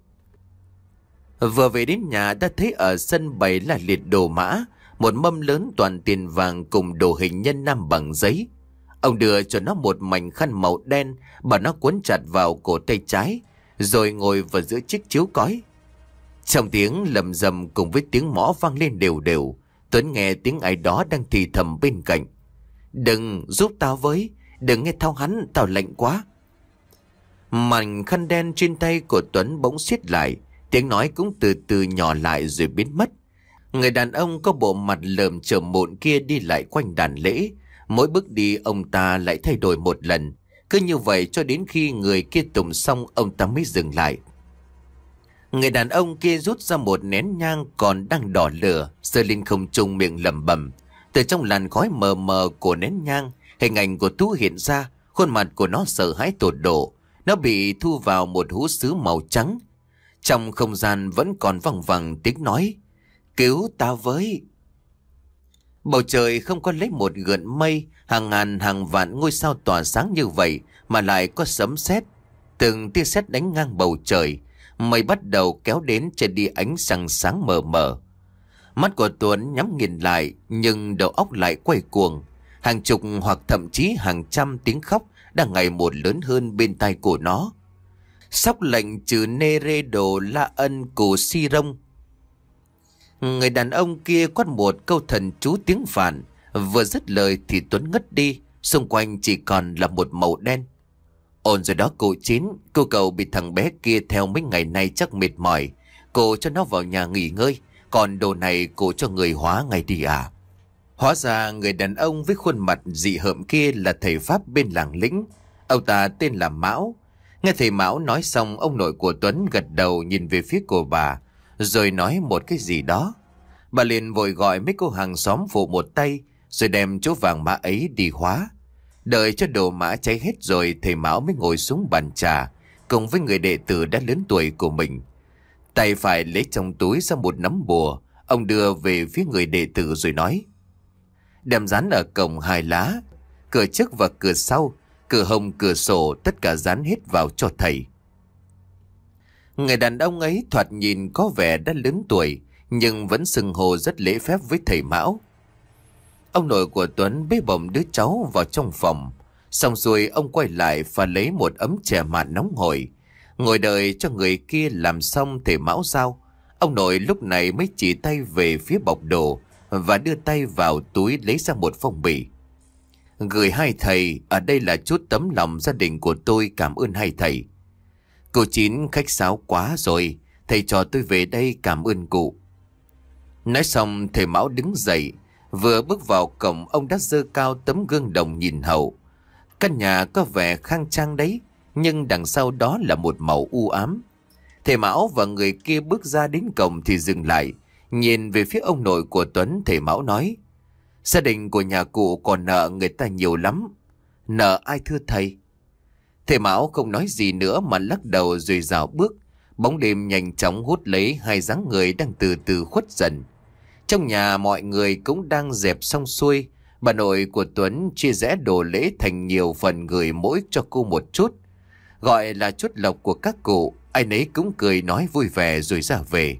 Vừa về đến nhà đã thấy ở sân bày là liệt đồ mã, một mâm lớn toàn tiền vàng cùng đồ hình nhân nam bằng giấy. Ông đưa cho nó một mảnh khăn màu đen, bảo nó quấn chặt vào cổ tay trái, rồi ngồi vào giữa chiếc chiếu cói. Trong tiếng lầm rầm cùng với tiếng mõ vang lên đều đều, Tuấn nghe tiếng ai đó đang thì thầm bên cạnh: Đừng, giúp tao với, đừng nghe thao hắn, tao lạnh quá. Mảnh khăn đen trên tay của Tuấn bỗng siết lại, tiếng nói cũng từ từ nhỏ lại rồi biến mất. Người đàn ông có bộ mặt lởm chởm mụn kia đi lại quanh đàn lễ. Mỗi bước đi ông ta lại thay đổi một lần. Cứ như vậy cho đến khi người kia tụng xong, ông ta mới dừng lại. Người đàn ông kia rút ra một nén nhang còn đang đỏ lửa, giơ lên không trung, miệng lẩm bẩm. Từ trong làn khói mờ mờ của nén nhang, hình ảnh của Tú hiện ra. Khuôn mặt của nó sợ hãi tột độ. Nó bị thu vào một hũ sứ màu trắng. Trong không gian vẫn còn văng vẳng tiếng nói: Cứu ta với. Bầu trời không có lấy một gợn mây, hàng ngàn hàng vạn ngôi sao tỏa sáng như vậy mà lại có sấm sét. Từng tia sét đánh ngang bầu trời, mây bắt đầu kéo đến che đi ánh sáng sáng mờ mờ. Mắt của Tuấn nhắm nghiền lại, nhưng đầu óc lại quay cuồng. Hàng chục hoặc thậm chí hàng trăm tiếng khóc đang ngày một lớn hơn bên tai của nó. Sóc lệnh trừ nê rê đồ la ân cù si rông. Người đàn ông kia quát một câu thần chú tiếng Phạn. Vừa dứt lời thì Tuấn ngất đi. Xung quanh chỉ còn là một màu đen. Ổn rồi đó cô Chín. Cô cậu bị thằng bé kia theo mấy ngày nay chắc mệt mỏi. Cô cho nó vào nhà nghỉ ngơi. Còn đồ này cô cho người hóa ngay đi à? Hóa ra người đàn ông với khuôn mặt dị hợm kia là thầy Pháp bên làng Lĩnh. Ông ta tên là Mão. Nghe thầy Mão nói xong, ông nội của Tuấn gật đầu nhìn về phía của bà, rồi nói một cái gì đó. Bà liền vội gọi mấy cô hàng xóm phụ một tay, rồi đem chỗ vàng mã ấy đi hóa. Đợi cho đồ mã cháy hết rồi, thầy Mão mới ngồi xuống bàn trà cùng với người đệ tử đã lớn tuổi của mình. Tay phải lấy trong túi ra một nắm bùa. Ông đưa về phía người đệ tử rồi nói: Đem dán ở cổng hai lá, cửa trước và cửa sau, cửa hông cửa sổ, tất cả dán hết vào cho thầy. Người đàn ông ấy thoạt nhìn có vẻ đã lớn tuổi, nhưng vẫn xưng hô rất lễ phép với thầy Mão. Ông nội của Tuấn bế bồng đứa cháu vào trong phòng. Xong rồi ông quay lại và lấy một ấm chè mạn nóng hổi, ngồi đợi cho người kia làm xong thầy Mão giao. Ông nội lúc này mới chỉ tay về phía bọc đồ và đưa tay vào túi lấy ra một phong bì. Gửi hai thầy, ở đây là chút tấm lòng gia đình của tôi, cảm ơn hai thầy. Cô Chín khách sáo quá rồi, thầy cho tôi về đây cảm ơn cụ. Nói xong thầy Mão đứng dậy. Vừa bước vào cổng, ông đã giơ cao tấm gương đồng nhìn hậu. Căn nhà có vẻ khang trang đấy, nhưng đằng sau đó là một màu u ám. Thầy Mão và người kia bước ra đến cổng thì dừng lại, nhìn về phía ông nội của Tuấn. Thầy Mão nói: Gia đình của nhà cụ còn nợ người ta nhiều lắm. Nợ ai thưa thầy? Thầy Mão không nói gì nữa mà lắc đầu rồi rảo bước. Bóng đêm nhanh chóng hút lấy hai dáng người đang từ từ khuất dần. Trong nhà mọi người cũng đang dẹp xong xuôi. Bà nội của Tuấn chia rẽ đồ lễ thành nhiều phần, gửi mỗi cho cô một chút, gọi là chút lộc của các cụ. Ai nấy cũng cười nói vui vẻ rồi ra về.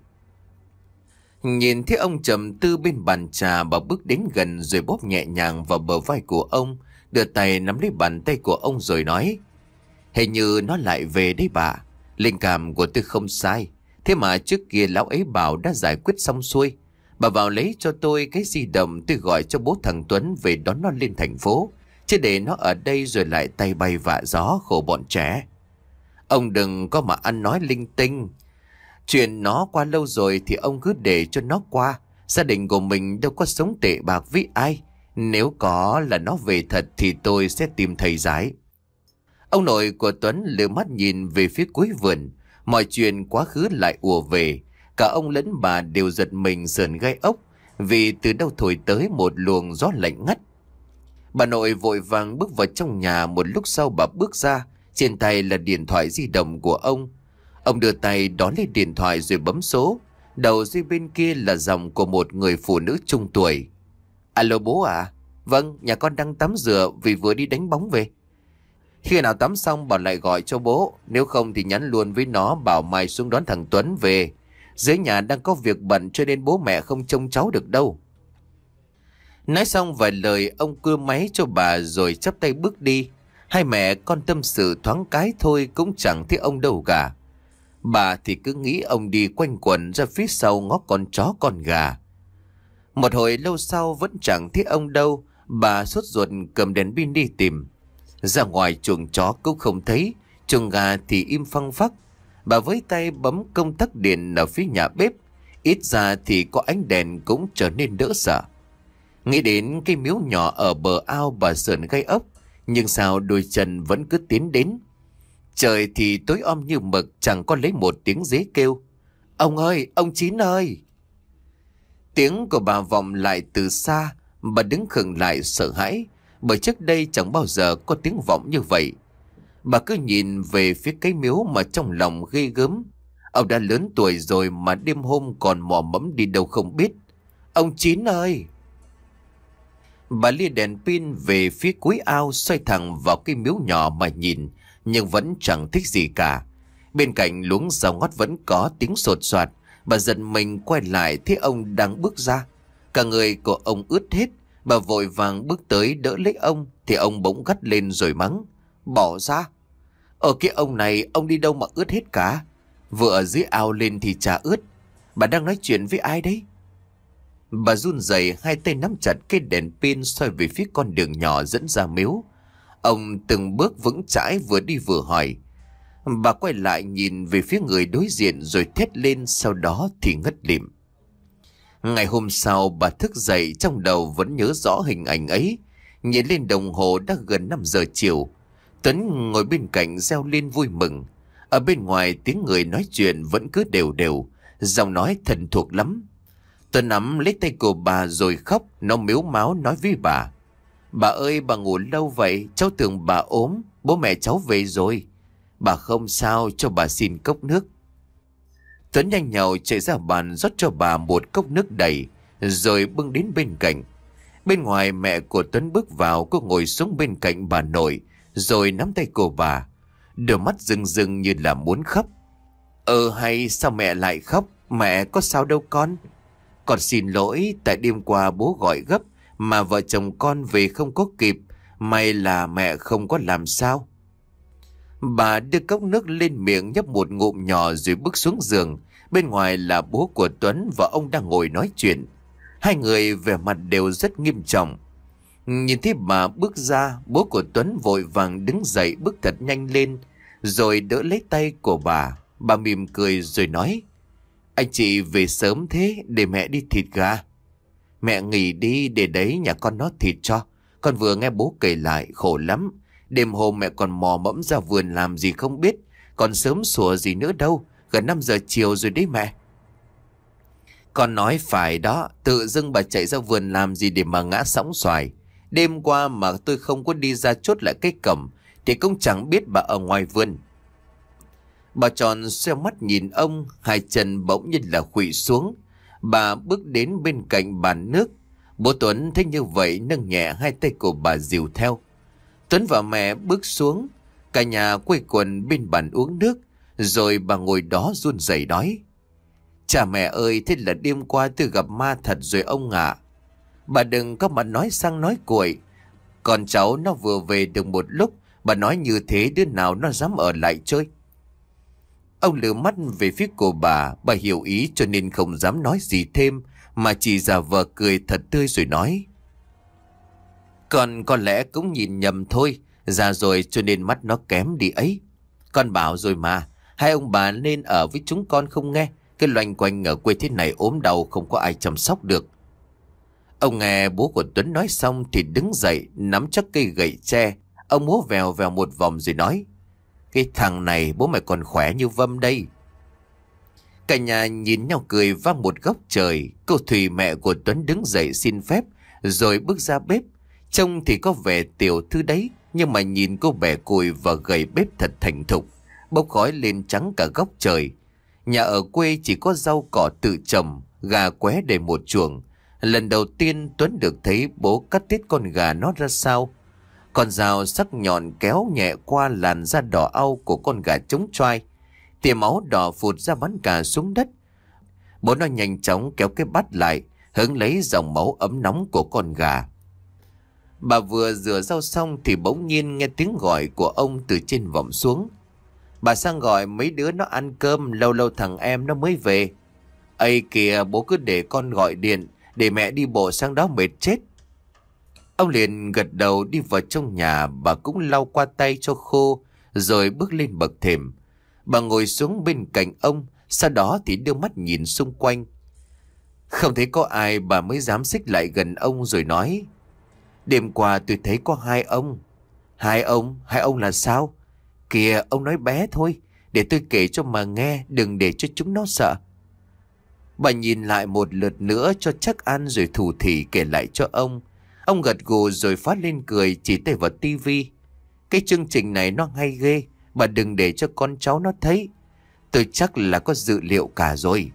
Nhìn thấy ông trầm tư bên bàn trà, bà bước đến gần rồi bóp nhẹ nhàng vào bờ vai của ông, đưa tay nắm lấy bàn tay của ông rồi nói: Hình như nó lại về đấy bà. Linh cảm của tôi không sai. Thế mà trước kia lão ấy bảo đã giải quyết xong xuôi. Bà vào lấy cho tôi cái di động, tôi gọi cho bố thằng Tuấn về đón nó lên thành phố, chứ để nó ở đây rồi lại tay bay vạ gió khổ bọn trẻ. Ông đừng có mà ăn nói linh tinh. Chuyện nó qua lâu rồi thì ông cứ để cho nó qua. Gia đình của mình đâu có sống tệ bạc với ai. Nếu có là nó về thật thì tôi sẽ tìm thầy giải. Ông nội của Tuấn lừa mắt nhìn về phía cuối vườn. Mọi chuyện quá khứ lại ùa về. Cả ông lẫn bà đều giật mình sờn gai ốc, vì từ đâu thổi tới một luồng gió lạnh ngắt. Bà nội vội vàng bước vào trong nhà. Một lúc sau bà bước ra, trên tay là điện thoại di động của ông. Ông đưa tay đón lấy điện thoại rồi bấm số. Đầu dây bên kia là giọng của một người phụ nữ trung tuổi. Alo bố à? Vâng, nhà con đang tắm rửa vì vừa đi đánh bóng về. Khi nào tắm xong bảo lại gọi cho bố. Nếu không thì nhắn luôn với nó bảo mai xuống đón thằng Tuấn về. Dưới nhà đang có việc bận cho nên bố mẹ không trông cháu được đâu. Nói xong vài lời, ông cưa máy cho bà rồi chắp tay bước đi. Hai mẹ con tâm sự thoáng cái thôi cũng chẳng thấy ông đâu cả. Bà thì cứ nghĩ ông đi quanh quẩn ra phía sau ngó con chó con gà. Một hồi lâu sau vẫn chẳng thấy ông đâu. Bà sốt ruột cầm đèn pin đi tìm. Ra ngoài chuồng chó cũng không thấy, chuồng gà thì im phăng phắc. Bà với tay bấm công tắc điện ở phía nhà bếp. Ít ra thì có ánh đèn cũng trở nên đỡ sợ. Nghĩ đến cái miếu nhỏ ở bờ ao, bà sờn gai ốc. Nhưng sao đôi chân vẫn cứ tiến đến. Trời thì tối om như mực, chẳng có lấy một tiếng dế kêu. Ông ơi, ông Chín ơi! Tiếng của bà vọng lại từ xa. Bà đứng khựng lại sợ hãi, bởi trước đây chẳng bao giờ có tiếng vọng như vậy. Bà cứ nhìn về phía cái miếu mà trong lòng ghê gớm. Ông đã lớn tuổi rồi mà đêm hôm còn mò mẫm đi đâu không biết. Ông Chín ơi! Bà lia đèn pin về phía cuối ao, xoay thẳng vào cái miếu nhỏ mà nhìn, nhưng vẫn chẳng thích gì cả. Bên cạnh luống rau ngót vẫn có tiếng sột soạt. Bà giật mình quay lại thấy ông đang bước ra. Cả người của ông ướt hết. Bà vội vàng bước tới đỡ lấy ông thì ông bỗng gắt lên rồi mắng. Bỏ ra! Ở cái ông này, ông đi đâu mà ướt hết cả. Vừa ở dưới ao lên thì chả ướt. Bà đang nói chuyện với ai đấy? Bà run rẩy, hai tay nắm chặt cái đèn pin soi về phía con đường nhỏ dẫn ra miếu. Ông từng bước vững chãi vừa đi vừa hỏi. Bà quay lại nhìn về phía người đối diện rồi thét lên, sau đó thì ngất lịm. Ngày hôm sau bà thức dậy, trong đầu vẫn nhớ rõ hình ảnh ấy. Nhìn lên đồng hồ đã gần năm giờ chiều. Tuấn ngồi bên cạnh reo lên vui mừng. Ở bên ngoài tiếng người nói chuyện vẫn cứ đều đều, giọng nói thân thuộc lắm. Tuấn nắm lấy tay của bà rồi khóc. Nó mếu máo nói với bà. Bà ơi, bà ngủ lâu vậy, cháu tưởng bà ốm. Bố mẹ cháu về rồi. Bà không sao, cho bà xin cốc nước. Tuấn nhanh nhào chạy ra bàn rót cho bà một cốc nước đầy, rồi bưng đến bên cạnh. Bên ngoài mẹ của Tuấn bước vào, cô ngồi xuống bên cạnh bà nội, rồi nắm tay cô bà. Đôi mắt rưng rưng như là muốn khóc. Ờ hay sao mẹ lại khóc? Mẹ có sao đâu con. Con xin lỗi, tại đêm qua bố gọi gấp mà vợ chồng con về không có kịp. May là mẹ không có làm sao. Bà đưa cốc nước lên miệng nhấp một ngụm nhỏ rồi bước xuống giường. Bên ngoài là bố của Tuấn và ông đang ngồi nói chuyện. Hai người vẻ mặt đều rất nghiêm trọng. Nhìn thấy bà bước ra, bố của Tuấn vội vàng đứng dậy bước thật nhanh lên, rồi đỡ lấy tay của bà. Bà mỉm cười rồi nói. Anh chị về sớm thế, để mẹ đi thịt gà. Mẹ nghỉ đi, để đấy nhà con nó thịt cho. Con vừa nghe bố kể lại khổ lắm. Đêm hôm mẹ còn mò mẫm ra vườn làm gì không biết. Còn sớm sủa gì nữa đâu. Gần năm giờ chiều rồi đấy mẹ. Con nói phải đó. Tự dưng bà chạy ra vườn làm gì để mà ngã sóng xoài. Đêm qua mà tôi không có đi ra chốt lại cái cổng thì cũng chẳng biết bà ở ngoài vườn. Bà tròn xoe mắt nhìn ông. Hai chân bỗng nhiên là khuỵu xuống. Bà bước đến bên cạnh bàn nước. Bố Tuấn thấy như vậy nâng nhẹ hai tay của bà dìu theo. Tuấn và mẹ bước xuống. Cả nhà quây quần bên bàn uống nước. Rồi bà ngồi đó run rẩy nói: Cha mẹ ơi, thế là đêm qua tôi gặp ma thật rồi ông ạ. Bà đừng có mà nói sang nói cuội. Con cháu nó vừa về được một lúc, bà nói như thế đứa nào nó dám ở lại chơi. Ông lừa mắt về phía của bà, bà hiểu ý cho nên không dám nói gì thêm, mà chỉ giả vờ cười thật tươi rồi nói: Con có lẽ cũng nhìn nhầm thôi, già rồi cho nên mắt nó kém đi ấy. Con bảo rồi mà, hai ông bà nên ở với chúng con không nghe. Cái loanh quanh ở quê thế này ốm đau không có ai chăm sóc được. Ông nghe bố của Tuấn nói xong thì đứng dậy, nắm chắc cây gậy tre. Ông múa vèo vèo một vòng rồi nói: Cái thằng này bố mày còn khỏe như vâm đây. Cả nhà nhìn nhau cười vang một góc trời. Cô Thùy mẹ của Tuấn đứng dậy xin phép rồi bước ra bếp. Trông thì có vẻ tiểu thư đấy, nhưng mà nhìn cô bẻ cùi và gầy bếp thật thành thục, bốc khói lên trắng cả góc trời. Nhà ở quê chỉ có rau cỏ tự trồng, gà qué để một chuồng. Lần đầu tiên Tuấn được thấy bố cắt tiết con gà nó ra sao. Con dao sắc nhọn kéo nhẹ qua làn da đỏ au của con gà trống choai. Tia máu đỏ phụt ra bắn cả xuống đất. Bố nó nhanh chóng kéo cái bát lại, hứng lấy dòng máu ấm nóng của con gà. Bà vừa rửa rau xong thì bỗng nhiên nghe tiếng gọi của ông từ trên vọng xuống. Bà sang gọi mấy đứa nó ăn cơm, lâu lâu thằng em nó mới về. Ây kìa, bố cứ để con gọi điện, để mẹ đi bộ sang đó mệt chết. Ông liền gật đầu đi vào trong nhà, bà cũng lau qua tay cho khô, rồi bước lên bậc thềm. Bà ngồi xuống bên cạnh ông, sau đó thì đưa mắt nhìn xung quanh. Không thấy có ai, bà mới dám xích lại gần ông rồi nói: Đêm qua tôi thấy có hai ông. Hai ông? Hai ông là sao? Kìa, ông nói bé thôi, để tôi kể cho mà nghe, đừng để cho chúng nó sợ. Bà nhìn lại một lượt nữa cho chắc ăn rồi thủ thỉ kể lại cho ông. Ông gật gù rồi phát lên cười, chỉ tay vào tivi. Cái chương trình này nó hay ghê, bà đừng để cho con cháu nó thấy. Tôi chắc là có dự liệu cả rồi.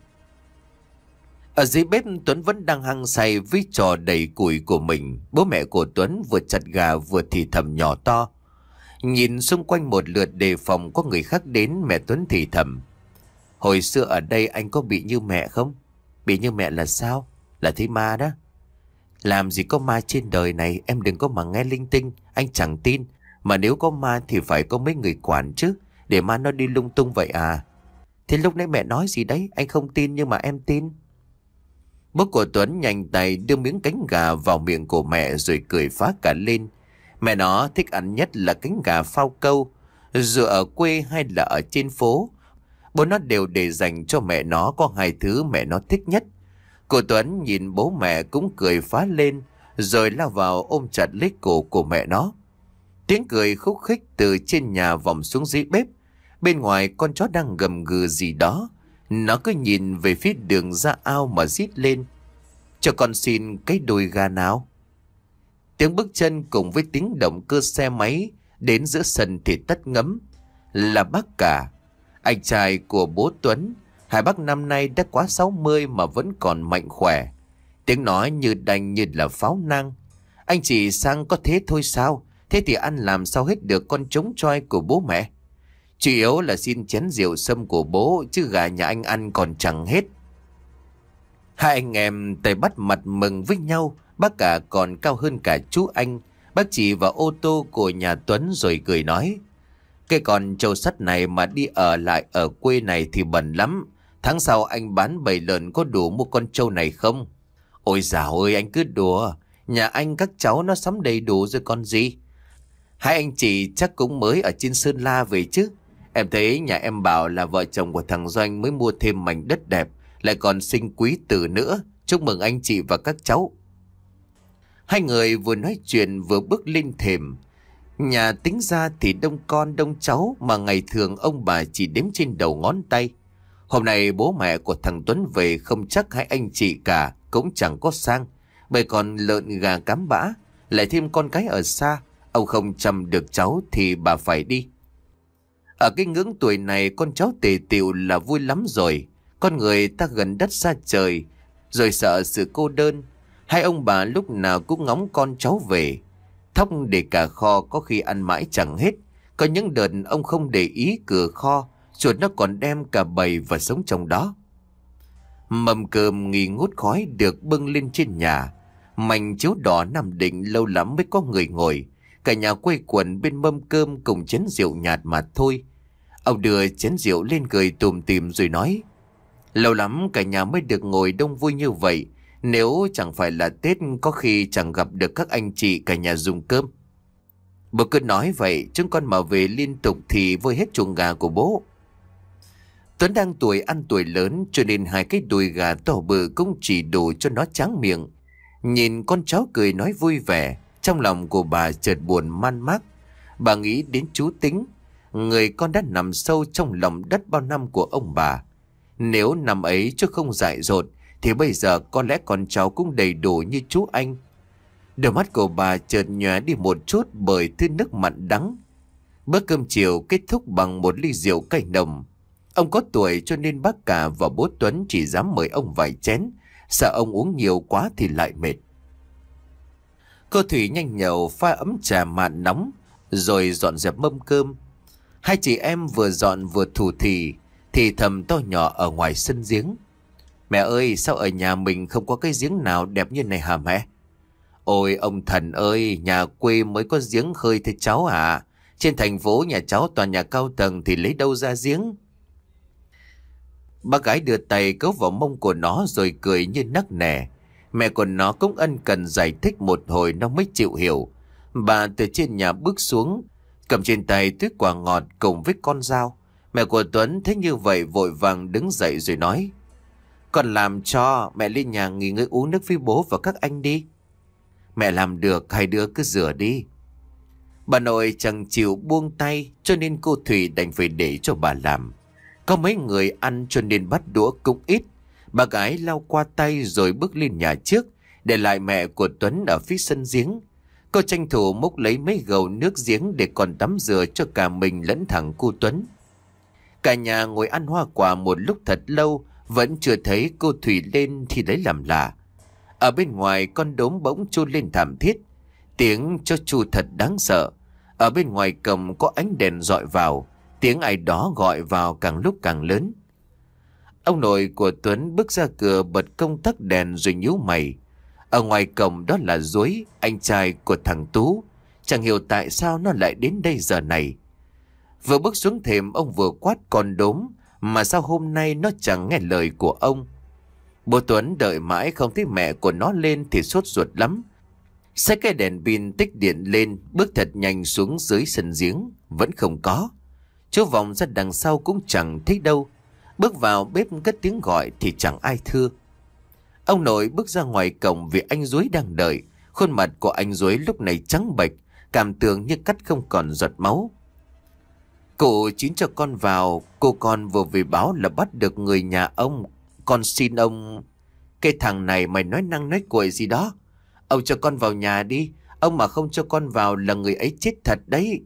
Ở dưới bếp Tuấn vẫn đang hăng say với trò đầy củi của mình. Bố mẹ của Tuấn vừa chặt gà vừa thì thầm nhỏ to. Nhìn xung quanh một lượt đề phòng có người khác đến, mẹ Tuấn thì thầm: Hồi xưa ở đây anh có bị như mẹ không? Bị như mẹ là sao? Là thấy ma đó. Làm gì có ma trên đời này, em đừng có mà nghe linh tinh, anh chẳng tin. Mà nếu có ma thì phải có mấy người quản chứ, để ma nó đi lung tung vậy à? Thế lúc nãy mẹ nói gì đấy, anh không tin nhưng mà em tin. Bố của Tuấn nhanh tay đưa miếng cánh gà vào miệng của mẹ rồi cười phá cả lên. Mẹ nó thích ăn nhất là cánh gà phao câu. Dù ở quê hay là ở trên phố, bố nó đều để dành cho mẹ nó có hai thứ mẹ nó thích nhất. Cô Tuấn nhìn bố mẹ cũng cười phá lên, rồi lao vào ôm chặt lấy cổ của mẹ nó. Tiếng cười khúc khích từ trên nhà vọng xuống dưới bếp. Bên ngoài con chó đang gầm gừ gì đó. Nó cứ nhìn về phía đường ra ao mà rít lên: Cho con xin cái đùi gà nào. Tiếng bước chân cùng với tiếng động cơ xe máy đến giữa sân thì tất ngấm. Là bác cả, anh trai của bố Tuấn. Hai bác năm nay đã quá sáu mươi mà vẫn còn mạnh khỏe. Tiếng nói như đành như là pháo nang. Anh chỉ sang có thế thôi sao? Thế thì ăn làm sao hết được con trống choai của bố mẹ. Chủ yếu là xin chén rượu sâm của bố, chứ gà nhà anh ăn còn chẳng hết. Hai anh em tay bắt mặt mừng với nhau. Bác cả còn cao hơn cả chú anh. Bác chỉ vào ô tô của nhà Tuấn rồi cười nói: Cái con trâu sắt này mà đi ở lại ở quê này thì bẩn lắm. Tháng sau anh bán bầy lợn có đủ mua con trâu này không? Ôi dào ơi, anh cứ đùa. Nhà anh các cháu nó sắm đầy đủ rồi còn gì. Hai anh chị chắc cũng mới ở trên Sơn La về chứ. Em thấy nhà em bảo là vợ chồng của thằng Doanh mới mua thêm mảnh đất đẹp, lại còn sinh quý tử nữa. Chúc mừng anh chị và các cháu. Hai người vừa nói chuyện vừa bước lên thềm. Nhà tính ra thì đông con đông cháu, mà ngày thường ông bà chỉ đếm trên đầu ngón tay. Hôm nay bố mẹ của thằng Tuấn về không chắc hai anh chị cả cũng chẳng có sang, bởi còn lợn gà cám bã, lại thêm con cái ở xa. Ông không chăm được cháu thì bà phải đi. Ở cái ngưỡng tuổi này con cháu tề tiệu là vui lắm rồi. Con người ta gần đất xa trời, rồi sợ sự cô đơn. Hai ông bà lúc nào cũng ngóng con cháu về. Thóc để cả kho có khi ăn mãi chẳng hết. Có những đợt ông không để ý cửa kho, Chuột nó còn đem cả bầy và sống trong đó. Mâm cơm nghi ngút khói được bưng lên trên nhà. Mảnh chiếu đỏ Nam Định lâu lắm mới có người ngồi. Cả nhà quây quần bên mâm cơm cùng chén rượu nhạt mà thôi. Ông đưa chén rượu lên cười tùm tìm rồi nói: lâu lắm cả nhà mới được ngồi đông vui như vậy. Nếu chẳng phải là Tết, có khi chẳng gặp được các anh chị cả nhà dùng cơm. Bố cứ nói vậy, chúng con mà về liên tục thì vơi hết chuồng gà của bố. Tuấn đang tuổi ăn tuổi lớn, cho nên hai cái đùi gà to bự cũng chỉ đủ cho nó tráng miệng. Nhìn con cháu cười nói vui vẻ, trong lòng của bà chợt buồn man mác. Bà nghĩ đến chú Tính, người con đã nằm sâu trong lòng đất bao năm của ông bà. Nếu năm ấy chú không dại dột thì bây giờ có lẽ con cháu cũng đầy đủ như chú anh. Đôi mắt của bà chợt nhòe đi một chút bởi thứ nước mặn đắng. Bữa cơm chiều kết thúc bằng một ly rượu cay nồng. Ông có tuổi cho nên bác cả và bố Tuấn chỉ dám mời ông vài chén, sợ ông uống nhiều quá thì lại mệt. Cô Thủy nhanh nhậu pha ấm trà mạn nóng rồi dọn dẹp mâm cơm. Hai chị em vừa dọn vừa thủ thỉ, thì thầm to nhỏ ở ngoài sân giếng: mẹ ơi, sao ở nhà mình không có cái giếng nào đẹp như này hả mẹ? Ôi ông thần ơi, nhà quê mới có giếng khơi thế cháu à? Trên thành phố nhà cháu toàn nhà cao tầng thì lấy đâu ra giếng? Bác gái đưa tay cấu vào mông của nó rồi cười như nắc nẻ. Mẹ của nó cũng ân cần giải thích một hồi nó mới chịu hiểu. Bà từ trên nhà bước xuống, cầm trên tay túi quả ngọt cùng với con dao. Mẹ của Tuấn thấy như vậy vội vàng đứng dậy rồi nói: con làm cho, mẹ lên nhà nghỉ ngơi uống nước với bố và các anh đi. Mẹ làm được, hai đứa cứ rửa đi. Bà nội chẳng chịu buông tay, cho nên cô Thủy đành phải để cho bà làm. Có mấy người ăn cho nên bắt đũa cũng ít. Bà gái lau qua tay rồi bước lên nhà trước, để lại mẹ của Tuấn ở phía sân giếng. Cô tranh thủ múc lấy mấy gầu nước giếng để còn tắm rửa cho cả mình lẫn thằng cu Tuấn. Cả nhà ngồi ăn hoa quả một lúc thật lâu, vẫn chưa thấy cô Thủy lên thì lấy làm lạ. Ở bên ngoài con đốm bỗng chu lên thảm thiết, tiếng cho chu thật đáng sợ. Ở bên ngoài cổng có ánh đèn dọi vào, tiếng ai đó gọi vào càng lúc càng lớn. Ông nội của Tuấn bước ra cửa bật công tắc đèn rồi nhíu mày. Ở ngoài cổng đó là Duối, anh trai của thằng Tú. Chẳng hiểu tại sao nó lại đến đây giờ này. Vừa bước xuống thềm ông vừa quát con đốm, mà sao hôm nay nó chẳng nghe lời của ông. Bố Tuấn đợi mãi không thấy mẹ của nó lên thì sốt ruột lắm. Xách cái đèn pin tích điện lên, bước thật nhanh xuống dưới sân giếng, vẫn không có. Chú vòng ra đằng sau cũng chẳng thấy đâu. Bước vào bếp cất tiếng gọi thì chẳng ai thưa. Ông nội bước ra ngoài cổng vì anh Duối đang đợi. Khuôn mặt của anh Duối lúc này trắng bệch, cảm tưởng như cắt không còn giọt máu. Cụ Chín cho con vào, cô con vừa về báo là bắt được người nhà ông. Con xin ông... Cái thằng này mày nói năng nói cuội gì đó. Ông cho con vào nhà đi, ông mà không cho con vào là người ấy chết thật đấy.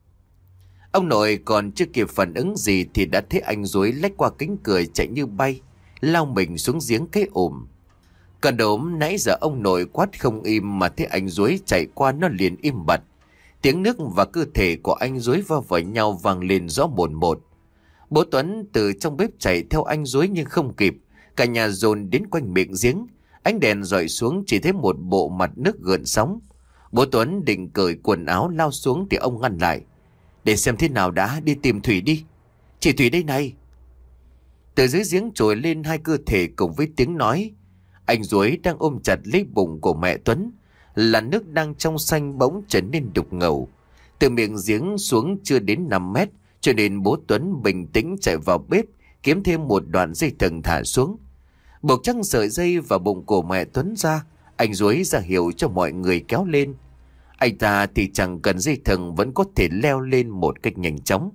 Ông nội còn chưa kịp phản ứng gì thì đã thấy anh Duối lách qua cánh cửa chạy như bay, lao mình xuống giếng cái ồm. Cả đốm nãy giờ ông nội quát không im mà thấy anh Duối chạy qua nó liền im bặt. Tiếng nước và cơ thể của anh Duối va vào nhau vang lên rõ mồn một. Bố Tuấn từ trong bếp chạy theo anh Duối nhưng không kịp. Cả nhà dồn đến quanh miệng giếng. Ánh đèn dọi xuống chỉ thấy một bộ mặt nước gợn sóng. Bố Tuấn định cởi quần áo lao xuống thì ông ngăn lại. Để xem thế nào đã, đi tìm Thủy đi. Chị Thủy đây này. Từ dưới giếng trồi lên hai cơ thể cùng với tiếng nói. Anh Duối đang ôm chặt lấy bụng của mẹ Tuấn. Là nước đang trong xanh bỗng trở nên đục ngầu. Từ miệng giếng xuống chưa đến năm mét, cho nên bố Tuấn bình tĩnh chạy vào bếp kiếm thêm một đoạn dây thừng thả xuống. Buộc trăng sợi dây vào bụng của mẹ Tuấn ra, anh Duối ra hiệu cho mọi người kéo lên. Anh ta thì chẳng cần dây thừng vẫn có thể leo lên một cách nhanh chóng.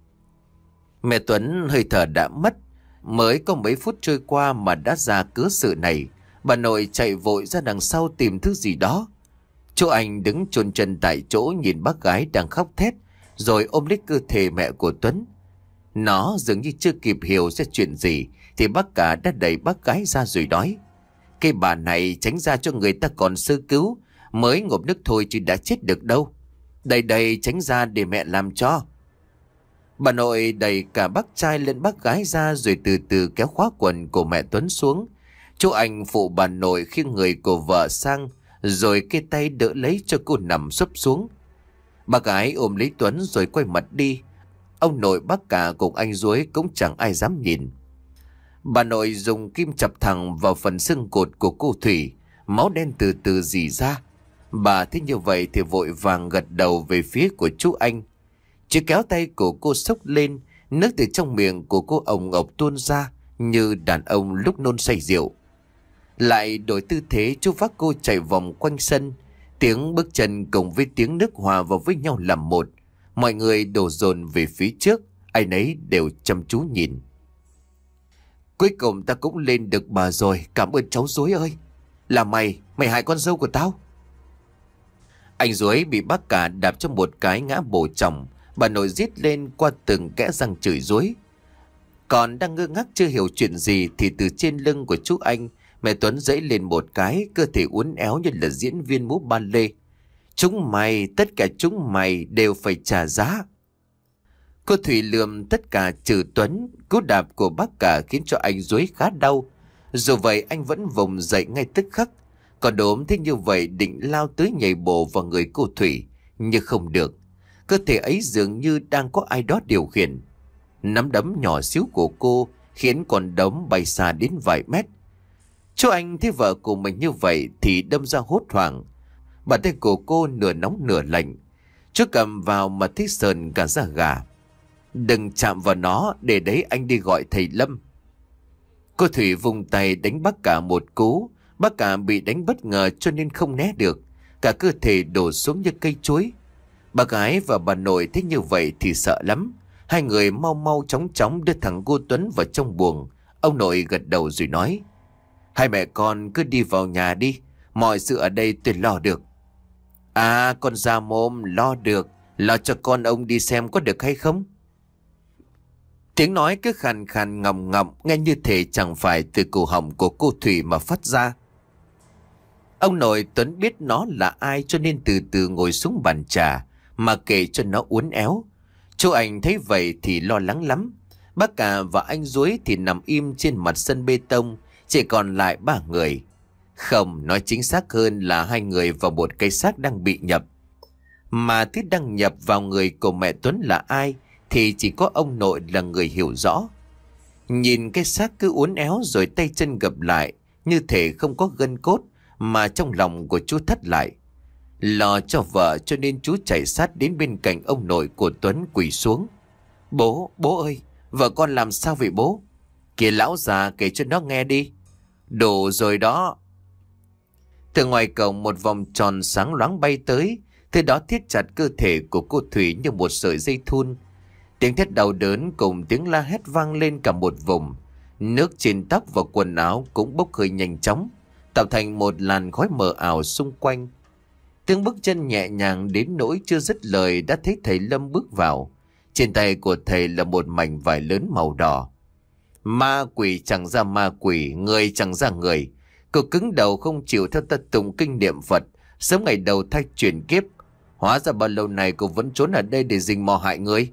Mẹ Tuấn hơi thở đã mất. Mới có mấy phút trôi qua mà đã ra cớ sự này. Bà nội chạy vội ra đằng sau tìm thứ gì đó. Chú anh đứng chôn chân tại chỗ nhìn bác gái đang khóc thét, rồi ôm lấy cơ thể mẹ của Tuấn. Nó dường như chưa kịp hiểu sẽ chuyện gì thì bác cả đã đẩy bác gái ra rồi nói: Cái bà này tránh ra cho người ta còn sơ cứu, mới ngộp nước thôi chứ đã chết được đâu. Đây đây, tránh ra để mẹ làm cho. Bà nội đẩy cả bác trai lên bác gái ra rồi từ từ kéo khóa quần của mẹ Tuấn xuống. Chú Anh phụ bà nội khiêng người của vợ sang rồi kê tay đỡ lấy cho cô nằm sấp xuống. Bà gái ôm lấy Tuấn rồi quay mặt đi. Ông nội bác cả cùng anh Duối cũng chẳng ai dám nhìn. Bà nội dùng kim chập thẳng vào phần xương cột của cô Thủy. Máu đen từ từ rỉ ra. Bà thấy như vậy thì vội vàng gật đầu về phía của chú Anh. Chứ kéo tay của cô xốc lên, nước từ trong miệng của cô ồng ộc tuôn ra như đàn ông lúc nôn say rượu. Lại đổi tư thế, chú vác cô chạy vòng quanh sân. Tiếng bước chân cùng với tiếng nước hòa vào với nhau làm một. Mọi người đổ dồn về phía trước, ai nấy đều chăm chú nhìn. Cuối cùng ta cũng lên được bà rồi, cảm ơn cháu Duối ơi. Là mày, mày hại con dâu của tao. Anh Duối bị bác cả đạp cho một cái ngã bổ chồng. Bà nội rít lên qua từng kẽ răng chửi Duối. Còn đang ngơ ngác chưa hiểu chuyện gì thì từ trên lưng của chú Anh, mẹ Tuấn giãy lên một cái, cơ thể uốn éo như là diễn viên múa ba lê. Chúng mày, tất cả chúng mày đều phải trả giá. Cô Thủy lườm tất cả trừ Tuấn. Cú đạp của bác cả khiến cho anh Duối khá đau. Dù vậy anh vẫn vùng dậy ngay tức khắc. Còn đốm thế như vậy định lao tới nhảy bổ vào người cô Thủy, nhưng không được. Cơ thể ấy dường như đang có ai đó điều khiển. Nắm đấm nhỏ xíu của cô khiến con đống bay xa đến vài mét. Chú Anh thấy vợ của mình như vậy thì đâm ra hốt hoảng. Bàn tay của cô nửa nóng nửa lạnh. Chú cầm vào mà thấy sờn cả da gà. Đừng chạm vào nó, để đấy anh đi gọi thầy Lâm. Cô Thủy vùng tay đánh bác cả một cú. Bác cả bị đánh bất ngờ cho nên không né được. Cả cơ thể đổ xuống như cây chuối. Bà gái và bà nội thấy như vậy thì sợ lắm. Hai người mau mau chóng chóng đưa thằng cô Tuấn vào trong buồng. Ông nội gật đầu rồi nói: Hai mẹ con cứ đi vào nhà đi. Mọi sự ở đây tôi lo được. À, con già mồm, lo được. Lo cho con ông đi xem có được hay không? Tiếng nói cứ khàn khàn ngọng ngọng, nghe như thể chẳng phải từ cổ họng của cô Thủy mà phát ra. Ông nội Tuấn biết nó là ai cho nên từ từ ngồi xuống bàn trà mà kể cho nó uốn éo. Chú Anh thấy vậy thì lo lắng lắm. Bác cả và anh Duối thì nằm im trên mặt sân bê tông, chỉ còn lại ba người. Không, nói chính xác hơn là hai người và một cái xác đang bị nhập. Mà thứ đang nhập vào người của mẹ Tuấn là ai thì chỉ có ông nội là người hiểu rõ. Nhìn cái xác cứ uốn éo rồi tay chân gập lại như thể không có gân cốt, mà trong lòng của chú thắt lại. Lo cho vợ cho nên chú chạy sát đến bên cạnh ông nội của Tuấn quỳ xuống. Bố, bố ơi, vợ con làm sao vậy bố? Kìa lão già, kể cho nó nghe đi. Đủ rồi đó. Từ ngoài cổng một vòng tròn sáng loáng bay tới. Thứ đó thiết chặt cơ thể của cô Thủy như một sợi dây thun. Tiếng thét đau đớn cùng tiếng la hét vang lên cả một vùng. Nước trên tóc và quần áo cũng bốc hơi nhanh chóng, tạo thành một làn khói mờ ảo xung quanh. Tiếng bước chân nhẹ nhàng đến nỗi chưa dứt lời đã thấy thầy Lâm bước vào. Trên tay của thầy là một mảnh vải lớn màu đỏ. Ma quỷ chẳng ra ma quỷ, người chẳng ra người. Cậu cứng đầu không chịu theo ta tụng kinh niệm Phật, sớm ngày đầu thai chuyển kiếp. Hóa ra bao lâu này cậu vẫn trốn ở đây để rình mò hại người.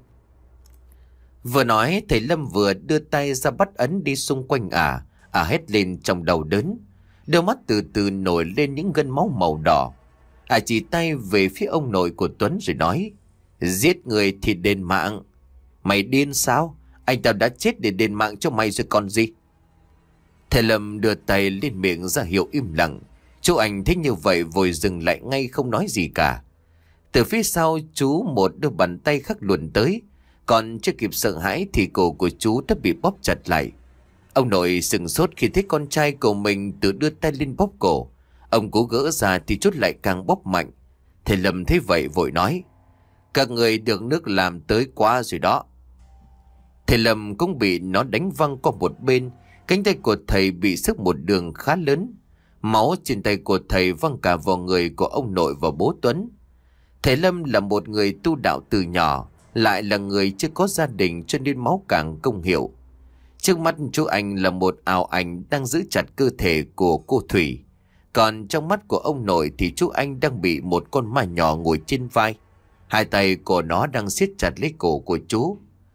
Vừa nói thầy Lâm vừa đưa tay ra bắt ấn đi xung quanh ả. Ả hét lên trong đầu đớn. Đôi mắt từ từ nổi lên những gân máu màu đỏ. Ả chỉ tay về phía ông nội của Tuấn rồi nói: Giết người thì đền mạng. Mày điên sao? Anh ta đã chết để đền mạng cho mày rồi còn gì. Thầy Lâm đưa tay lên miệng ra hiệu im lặng. Chú Anh thấy như vậy vội dừng lại ngay không nói gì cả. Từ phía sau chú một đôi bàn tay khắc luồn tới. Còn chưa kịp sợ hãi thì cổ của chú đã bị bóp chặt lại. Ông nội sừng sốt khi thấy con trai của mình tự đưa tay lên bóp cổ. Ông cố gỡ ra thì chút lại càng bóp mạnh. Thầy Lâm thấy vậy vội nói: Các người được nước làm tới quá rồi đó. Thầy Lâm cũng bị nó đánh văng qua một bên. Cánh tay của thầy bị sức một đường khá lớn. Máu trên tay của thầy văng cả vào người của ông nội và bố Tuấn. Thầy Lâm là một người tu đạo từ nhỏ, lại là người chưa có gia đình cho nên máu càng công hiệu. Trước mắt chú Anh là một ảo ảnh đang giữ chặt cơ thể của cô Thủy. Còn trong mắt của ông nội thì chú Anh đang bị một con ma nhỏ ngồi trên vai. Hai tay của nó đang siết chặt lấy cổ của chú.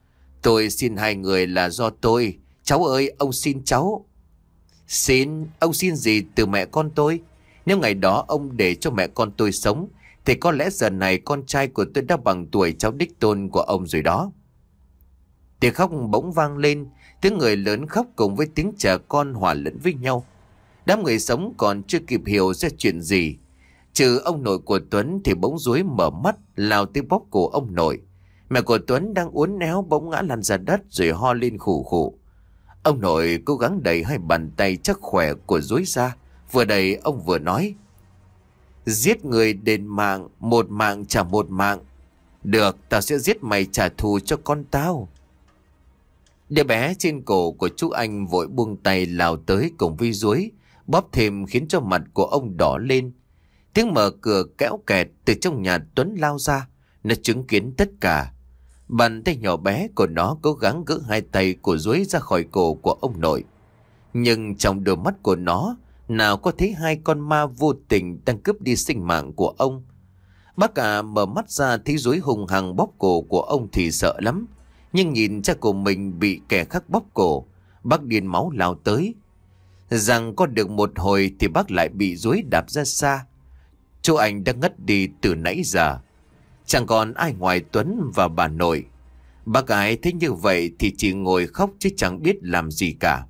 Tôi xin hai người là do tôi. Cháu ơi, ông xin cháu. Xin? Ông xin gì từ mẹ con tôi? Nếu ngày đó ông để cho mẹ con tôi sống, thì có lẽ giờ này con trai của tôi đã bằng tuổi cháu đích tôn của ông rồi đó. Tiếng khóc bỗng vang lên, tiếng người lớn khóc cùng với tiếng trẻ con hòa lẫn với nhau. Đám người sống còn chưa kịp hiểu ra chuyện gì, trừ ông nội của Tuấn thì bỗng rối mở mắt lao tới bóp cổ ông nội. Mẹ của Tuấn đang uốn éo bỗng ngã lăn ra đất rồi ho lên khủ khủ. Ông nội cố gắng đẩy hai bàn tay chắc khỏe của rối ra, vừa đẩy ông vừa nói: giết người đền mạng, một mạng trả một mạng. Được, tao sẽ giết mày trả thù cho con tao. Đứa bé trên cổ của chú Anh vội buông tay lao tới cùng với ruối, bóp thêm khiến cho mặt của ông đỏ lên. Tiếng mở cửa kéo kẹt từ trong nhà Tuấn lao ra, nó chứng kiến tất cả. Bàn tay nhỏ bé của nó cố gắng gỡ hai tay của ruối ra khỏi cổ của ông nội. Nhưng trong đôi mắt của nó nào có thấy hai con ma vô tình đang cướp đi sinh mạng của ông. Bác cả mở mắt ra thấy ruối hùng hằng bóp cổ của ông thì sợ lắm. Nhưng nhìn cha của mình bị kẻ khác bóp cổ, bác điên máu lao tới. Rằng có được một hồi thì bác lại bị ruối đạp ra xa. Chú Anh đã ngất đi từ nãy giờ. Chẳng còn ai ngoài Tuấn và bà nội. Bác gái thấy như vậy thì chỉ ngồi khóc chứ chẳng biết làm gì cả.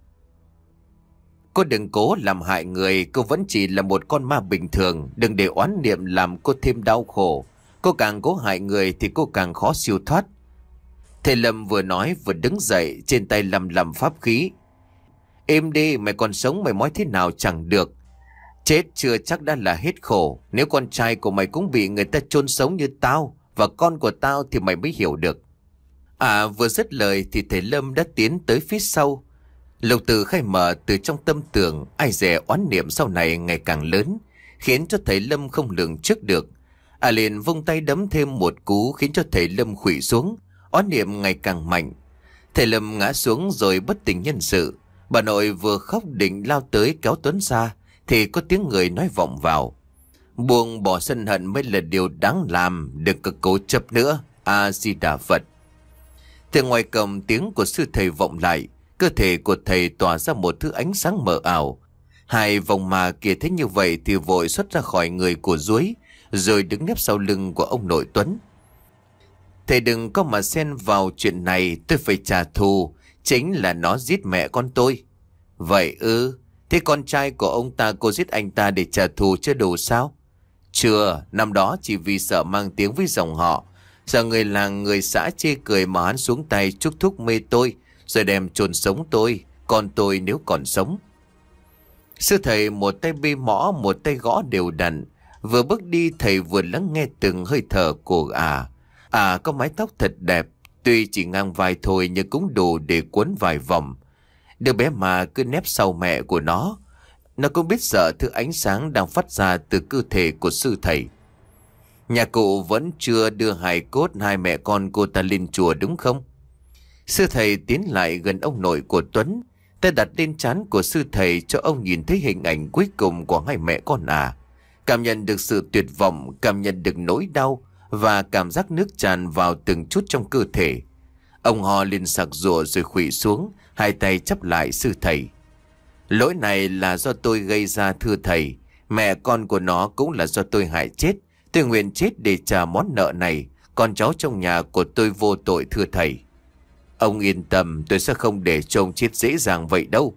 Cô đừng cố làm hại người, cô vẫn chỉ là một con ma bình thường. Đừng để oán niệm làm cô thêm đau khổ. Cô càng cố hại người thì cô càng khó siêu thoát. Thầy Lâm vừa nói vừa đứng dậy, trên tay lầm lầm pháp khí. Im đi, mày còn sống mày nói thế nào chẳng được. Chết chưa chắc đã là hết khổ. Nếu con trai của mày cũng bị người ta chôn sống như tao và con của tao thì mày mới hiểu được. À, vừa dứt lời thì thầy Lâm đã tiến tới phía sau. Lục Tử khai mở từ trong tâm tưởng, ai dè oán niệm sau này ngày càng lớn, khiến cho thầy Lâm không lường trước được. À liền vung tay đấm thêm một cú khiến cho thầy Lâm khuỵu xuống, oán niệm ngày càng mạnh. Thầy Lâm ngã xuống rồi bất tỉnh nhân sự. Bà nội vừa khóc định lao tới kéo Tuấn ra thì có tiếng người nói vọng vào: buông bỏ sân hận mới là điều đáng làm, đừng có cố chấp nữa. A Di Đà Phật. Từ ngoài cổng tiếng của sư thầy vọng lại, cơ thể của thầy tỏa ra một thứ ánh sáng mờ ảo. Hai vòng ma kia thấy như vậy thì vội xuất ra khỏi người của Duối, rồi đứng nép sau lưng của ông nội Tuấn. Thầy đừng có mà xen vào chuyện này, tôi phải trả thù, chính là nó giết mẹ con tôi. Vậy ư? Thế con trai của ông ta cô giết anh ta để trả thù chưa đủ sao? Chưa, năm đó chỉ vì sợ mang tiếng với dòng họ, sợ người làng người xã chê cười mà hắn xuống tay chúc thúc mê tôi, rồi đem chôn sống tôi, con tôi nếu còn sống. Sư thầy một tay bê mõ, một tay gõ đều đặn. Vừa bước đi thầy vừa lắng nghe từng hơi thở của à. À có mái tóc thật đẹp, tuy chỉ ngang vai thôi nhưng cũng đủ để cuốn vài vòng. Đứa bé mà cứ nép sau mẹ của nó. Nó cũng biết sợ thứ ánh sáng đang phát ra từ cơ thể của sư thầy. Nhà cụ vẫn chưa đưa hài cốt hai mẹ con cô ta lên chùa đúng không? Sư thầy tiến lại gần ông nội của Tuấn, tay đặt lên trán của sư thầy cho ông nhìn thấy hình ảnh cuối cùng của hai mẹ con à. Cảm nhận được sự tuyệt vọng, cảm nhận được nỗi đau và cảm giác nước tràn vào từng chút trong cơ thể. Ông ho lên sặc rụa rồi khuỵu xuống, hai tay chắp lại sư thầy. Lỗi này là do tôi gây ra thưa thầy, mẹ con của nó cũng là do tôi hại chết. Tôi nguyện chết để trả món nợ này, con cháu trong nhà của tôi vô tội thưa thầy. Ông yên tâm, tôi sẽ không để cho ông chết dễ dàng vậy đâu.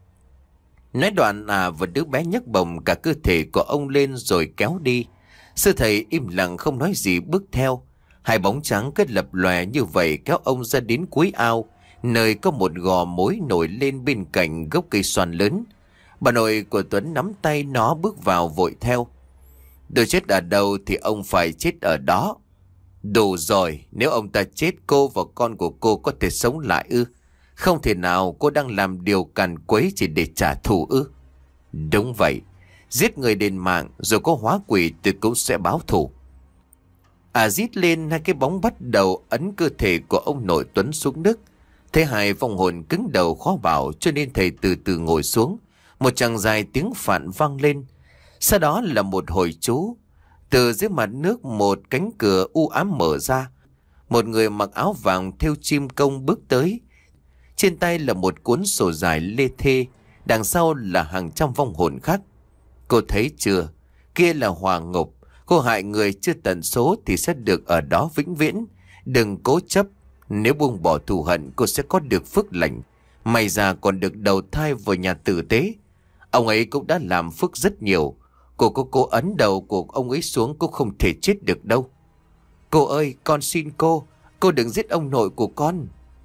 Nói đoạn à và đứa bé nhấc bồng cả cơ thể của ông lên rồi kéo đi. Sư thầy im lặng không nói gì bước theo. Hai bóng trắng kết lập lòe như vậy kéo ông ra đến cuối ao, nơi có một gò mối nổi lên bên cạnh gốc cây xoan lớn. Bà nội của Tuấn nắm tay nó bước vào vội theo. Tôi chết ở đâu thì ông phải chết ở đó. Đủ rồi, nếu ông ta chết cô và con của cô có thể sống lại ư? Không thể nào, cô đang làm điều càn quấy chỉ để trả thù ư? Đúng vậy, giết người đền mạng rồi có hóa quỷ tôi cũng sẽ báo thù. À rít lên, hai cái bóng bắt đầu ấn cơ thể của ông nội Tuấn xuống nước. Thế hai vong hồn cứng đầu khó bảo cho nên thầy từ từ ngồi xuống. Một tràng dài tiếng phạn vang lên. Sau đó là một hồi chú. Từ dưới mặt nước một cánh cửa u ám mở ra. Một người mặc áo vàng thêu chim công bước tới. Trên tay là một cuốn sổ dài lê thê, đằng sau là hàng trăm vong hồn khác. Cô thấy chưa? Kia là hỏa ngục. Cô hại người chưa tận số thì sẽ được ở đó vĩnh viễn. Đừng cố chấp. Nếu buông bỏ thù hận, cô sẽ có được phước lành. May ra còn được đầu thai vào nhà tử tế. Ông ấy cũng đã làm phước rất nhiều. Cô có cố ấn đầu của ông ấy xuống cũng không thể chết được đâu. Cô ơi, con xin cô. Cô đừng giết ông nội của con.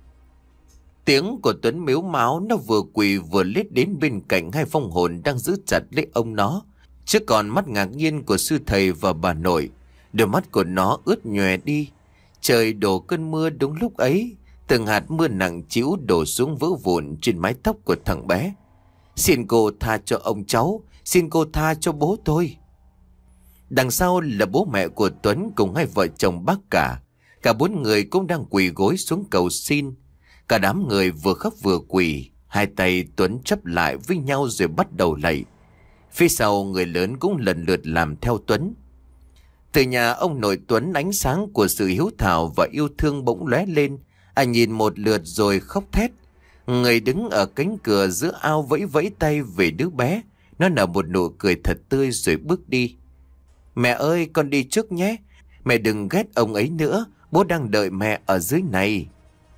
Tiếng của Tuấn mếu máo, nó vừa quỳ vừa lết đến bên cạnh hai vong hồn đang giữ chặt lấy ông nó. Chứ còn mắt ngạc nhiên của sư thầy và bà nội, đôi mắt của nó ướt nhòe đi. Trời đổ cơn mưa đúng lúc ấy. Từng hạt mưa nặng trĩu đổ xuống vỡ vụn trên mái tóc của thằng bé. Xin cô tha cho ông cháu. Xin cô tha cho bố tôi. Đằng sau là bố mẹ của Tuấn cùng hai vợ chồng bác cả. Cả bốn người cũng đang quỳ gối xuống cầu xin. Cả đám người vừa khóc vừa quỳ. Hai tay Tuấn chấp lại với nhau rồi bắt đầu lạy. Phía sau người lớn cũng lần lượt làm theo Tuấn. Từ nhà ông nội Tuấn, ánh sáng của sự hiếu thảo và yêu thương bỗng lóe lên. Anh nhìn một lượt rồi khóc thét. Người đứng ở cánh cửa giữa ao vẫy vẫy tay về đứa bé. Nó nở một nụ cười thật tươi rồi bước đi. Mẹ ơi, con đi trước nhé. Mẹ đừng ghét ông ấy nữa. Bố đang đợi mẹ ở dưới này.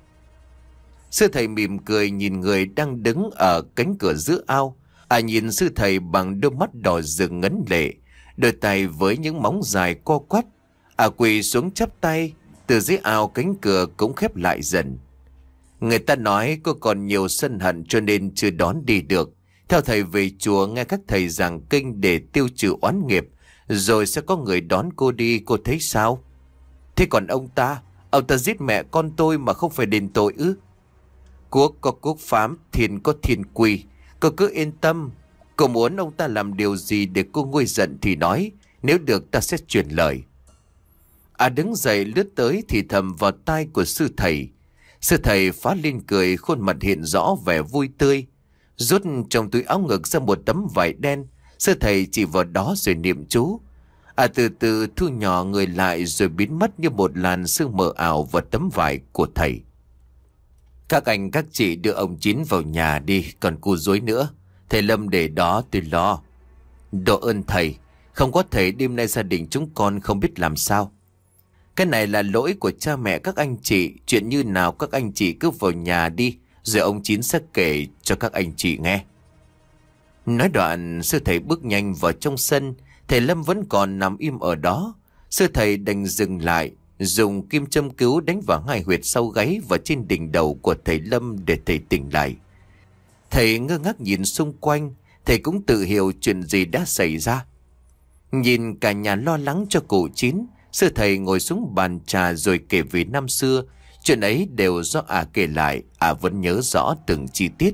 Sư thầy mỉm cười nhìn người đang đứng ở cánh cửa giữa ao. À nhìn sư thầy bằng đôi mắt đỏ rực ngấn lệ. Đôi tay với những móng dài co quắp. À quỳ xuống chắp tay. Từ dưới ao cánh cửa cũng khép lại dần. Người ta nói cô còn nhiều sân hận cho nên chưa đón đi được. Theo thầy về chùa nghe các thầy giảng kinh để tiêu trừ oán nghiệp. Rồi sẽ có người đón cô đi, cô thấy sao? Thế còn ông ta? Ông ta giết mẹ con tôi mà không phải đền tội ư? Quốc có quốc pháp, thiên có thiên quy. Cô cứ yên tâm. Cô muốn ông ta làm điều gì để cô nguôi giận thì nói. Nếu được ta sẽ truyền lời. À đứng dậy lướt tới thì thầm vào tai của sư thầy. Sư thầy phá lên cười, khuôn mặt hiện rõ vẻ vui tươi. Rút trong túi áo ngực ra một tấm vải đen. Sư thầy chỉ vào đó rồi niệm chú. À từ từ thu nhỏ người lại rồi biến mất như một làn sương mờ ảo vào tấm vải của thầy. Các anh các chị đưa ông Chín vào nhà đi, còn cô dối nữa. Thầy Lâm để đó tôi lo. Độ ơn thầy, không có thầy đêm nay gia đình chúng con không biết làm sao. Cái này là lỗi của cha mẹ các anh chị. Chuyện như nào các anh chị cứ vào nhà đi, rồi ông Chín sẽ kể cho các anh chị nghe. Nói đoạn sư thầy bước nhanh vào trong sân. Thầy Lâm vẫn còn nằm im ở đó. Sư thầy đành dừng lại, dùng kim châm cứu đánh vào hai huyệt sau gáy và trên đỉnh đầu của thầy Lâm để thầy tỉnh lại. Thầy ngơ ngác nhìn xung quanh. Thầy cũng tự hiểu chuyện gì đã xảy ra. Nhìn cả nhà lo lắng cho cụ Chín, sư thầy ngồi xuống bàn trà rồi kể về năm xưa. Chuyện ấy đều do ả kể lại. Ả vẫn nhớ rõ từng chi tiết.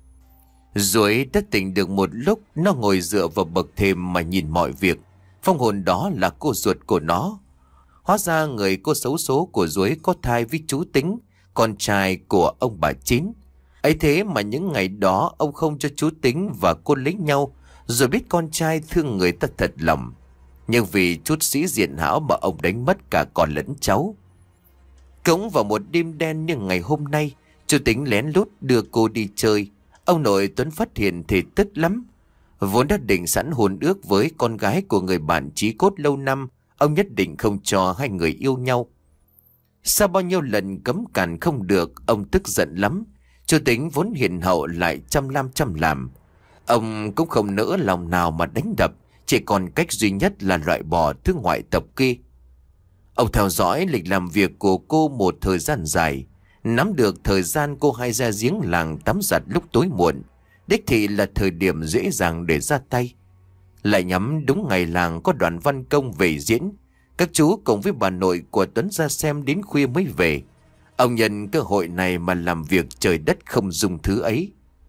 Rồi đã tỉnh được một lúc, nó ngồi dựa vào bậc thềm mà nhìn mọi việc. Phong hồn đó là cô ruột của nó. Hóa ra người cô xấu số của Duối có thai với chú Tính, con trai của ông bà Chín. Ấy thế mà những ngày đó ông không cho chú Tính và cô lấy nhau. Rồi biết con trai thương người ta thật lòng. Nhưng vì chút sĩ diện hão mà ông đánh mất cả con lẫn cháu. Cũng vào một đêm đen như ngày hôm nay, chú Tính lén lút đưa cô đi chơi. Ông nội Tuấn phát hiện thì tức lắm. Vốn đã định sẵn hôn ước với con gái của người bạn chí cốt lâu năm. Ông nhất định không cho hai người yêu nhau. Sau bao nhiêu lần cấm cản không được, ông tức giận lắm. Chú Tính vốn hiền hậu lại chăm lam chăm làm. Ông cũng không nỡ lòng nào mà đánh đập. Chỉ còn cách duy nhất là loại bỏ thứ ngoại tộc kia. Ông theo dõi lịch làm việc của cô một thời gian dài. Nắm được thời gian cô hay ra giếng làng tắm giặt lúc tối muộn. Đích thị là thời điểm dễ dàng để ra tay. Lại nhắm đúng ngày làng có đoàn văn công về diễn. Các chú cùng với bà nội của Tuấn ra xem đến khuya mới về. Ông nhân cơ hội này mà làm việc trời đất không dung thứ ấy.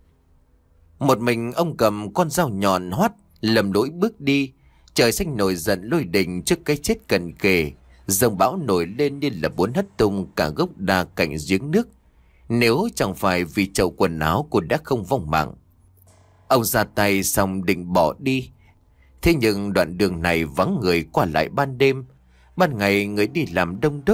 Một mình ông cầm con dao nhọn hoắt, lầm lỗi bước đi. Trời xanh nổi giận lôi đình trước cái chết cận kề. Dòng bão nổi lên như là muốn hất tung cả gốc đa cạnh giếng nước. Nếu chẳng phải vì chậu quần áo cô đã không vong mạng. Ông ra tay xong định bỏ đi. Thế nhưng đoạn đường này vắng người qua lại ban đêm. Ban ngày người đi làm đông đúc.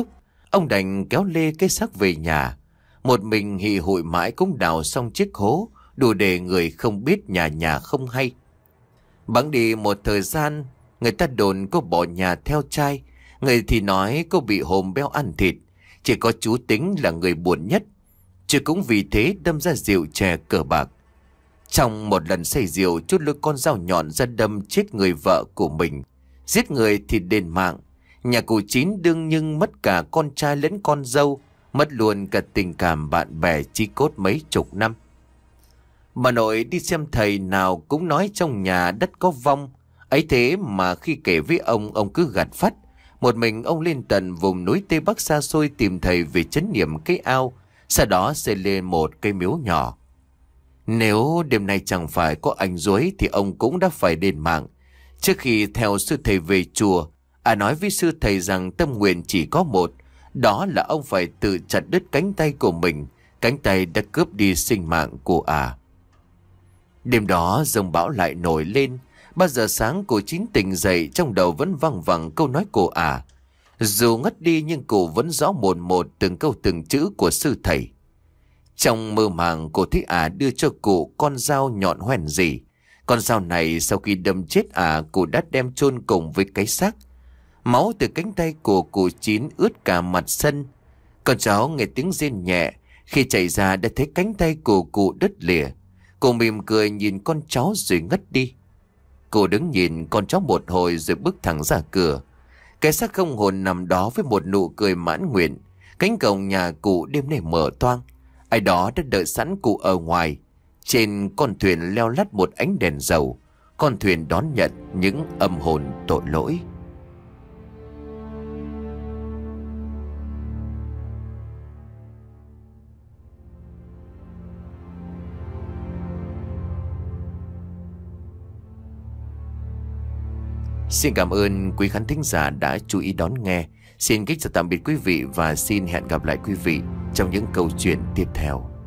Ông đành kéo lê cái xác về nhà. Một mình hì hụi mãi cũng đào xong chiếc hố, đủ để người không biết nhà nhà không hay. Bẵng đi một thời gian, người ta đồn cô bỏ nhà theo trai, người thì nói cô bị hồn béo ăn thịt. Chỉ có chú Tính là người buồn nhất, chứ cũng vì thế đâm ra rượu chè cờ bạc. Trong một lần say rượu, chút lôi con dao nhọn ra đâm chết người vợ của mình. Giết người thì đền mạng. Nhà cụ Chín đương nhưng mất cả con trai lẫn con dâu, mất luôn cả tình cảm bạn bè chí cốt mấy chục năm. Bà nội đi xem thầy nào cũng nói trong nhà đất có vong. Ấy thế mà khi kể với ông, ông cứ gạt phắt. Một mình ông lên tận vùng núi Tây Bắc xa xôi tìm thầy về trấn niệm cái ao, sau đó xây lên một cây miếu nhỏ. Nếu đêm nay chẳng phải có anh Duối thì ông cũng đã phải đền mạng. Trước khi theo sư thầy về chùa, à nói với sư thầy rằng tâm nguyện chỉ có một, đó là ông phải tự chặt đứt cánh tay của mình, cánh tay đã cướp đi sinh mạng của à. Đêm đó dòng bão lại nổi lên. Ba giờ sáng cô Chín tỉnh dậy, trong đầu vẫn văng vẳng câu nói của à. Dù ngất đi nhưng cô vẫn rõ một một từng câu từng chữ của sư thầy. Trong mơ màng cô thấy à đưa cho cụ con dao nhọn hoen gì. Con dao này sau khi đâm chết à, cụ đã đem chôn cùng với cái xác. Máu từ cánh tay của cụ Chín ướt cả mặt sân. Con cháu nghe tiếng rên nhẹ, khi chạy ra đã thấy cánh tay của cụ đứt lìa. Cô mỉm cười nhìn con cháu rồi ngất đi. Cô đứng nhìn con cháu một hồi rồi bước thẳng ra cửa. Cái xác không hồn nằm đó với một nụ cười mãn nguyện. Cánh cổng nhà cụ đêm nay mở toang. Ai đó đã đợi sẵn cụ ở ngoài. Trên con thuyền leo lắt một ánh đèn dầu. Con thuyền đón nhận những âm hồn tội lỗi. Xin cảm ơn quý khán thính giả đã chú ý đón nghe. Xin kính chào tạm biệt quý vị và xin hẹn gặp lại quý vị trong những câu chuyện tiếp theo.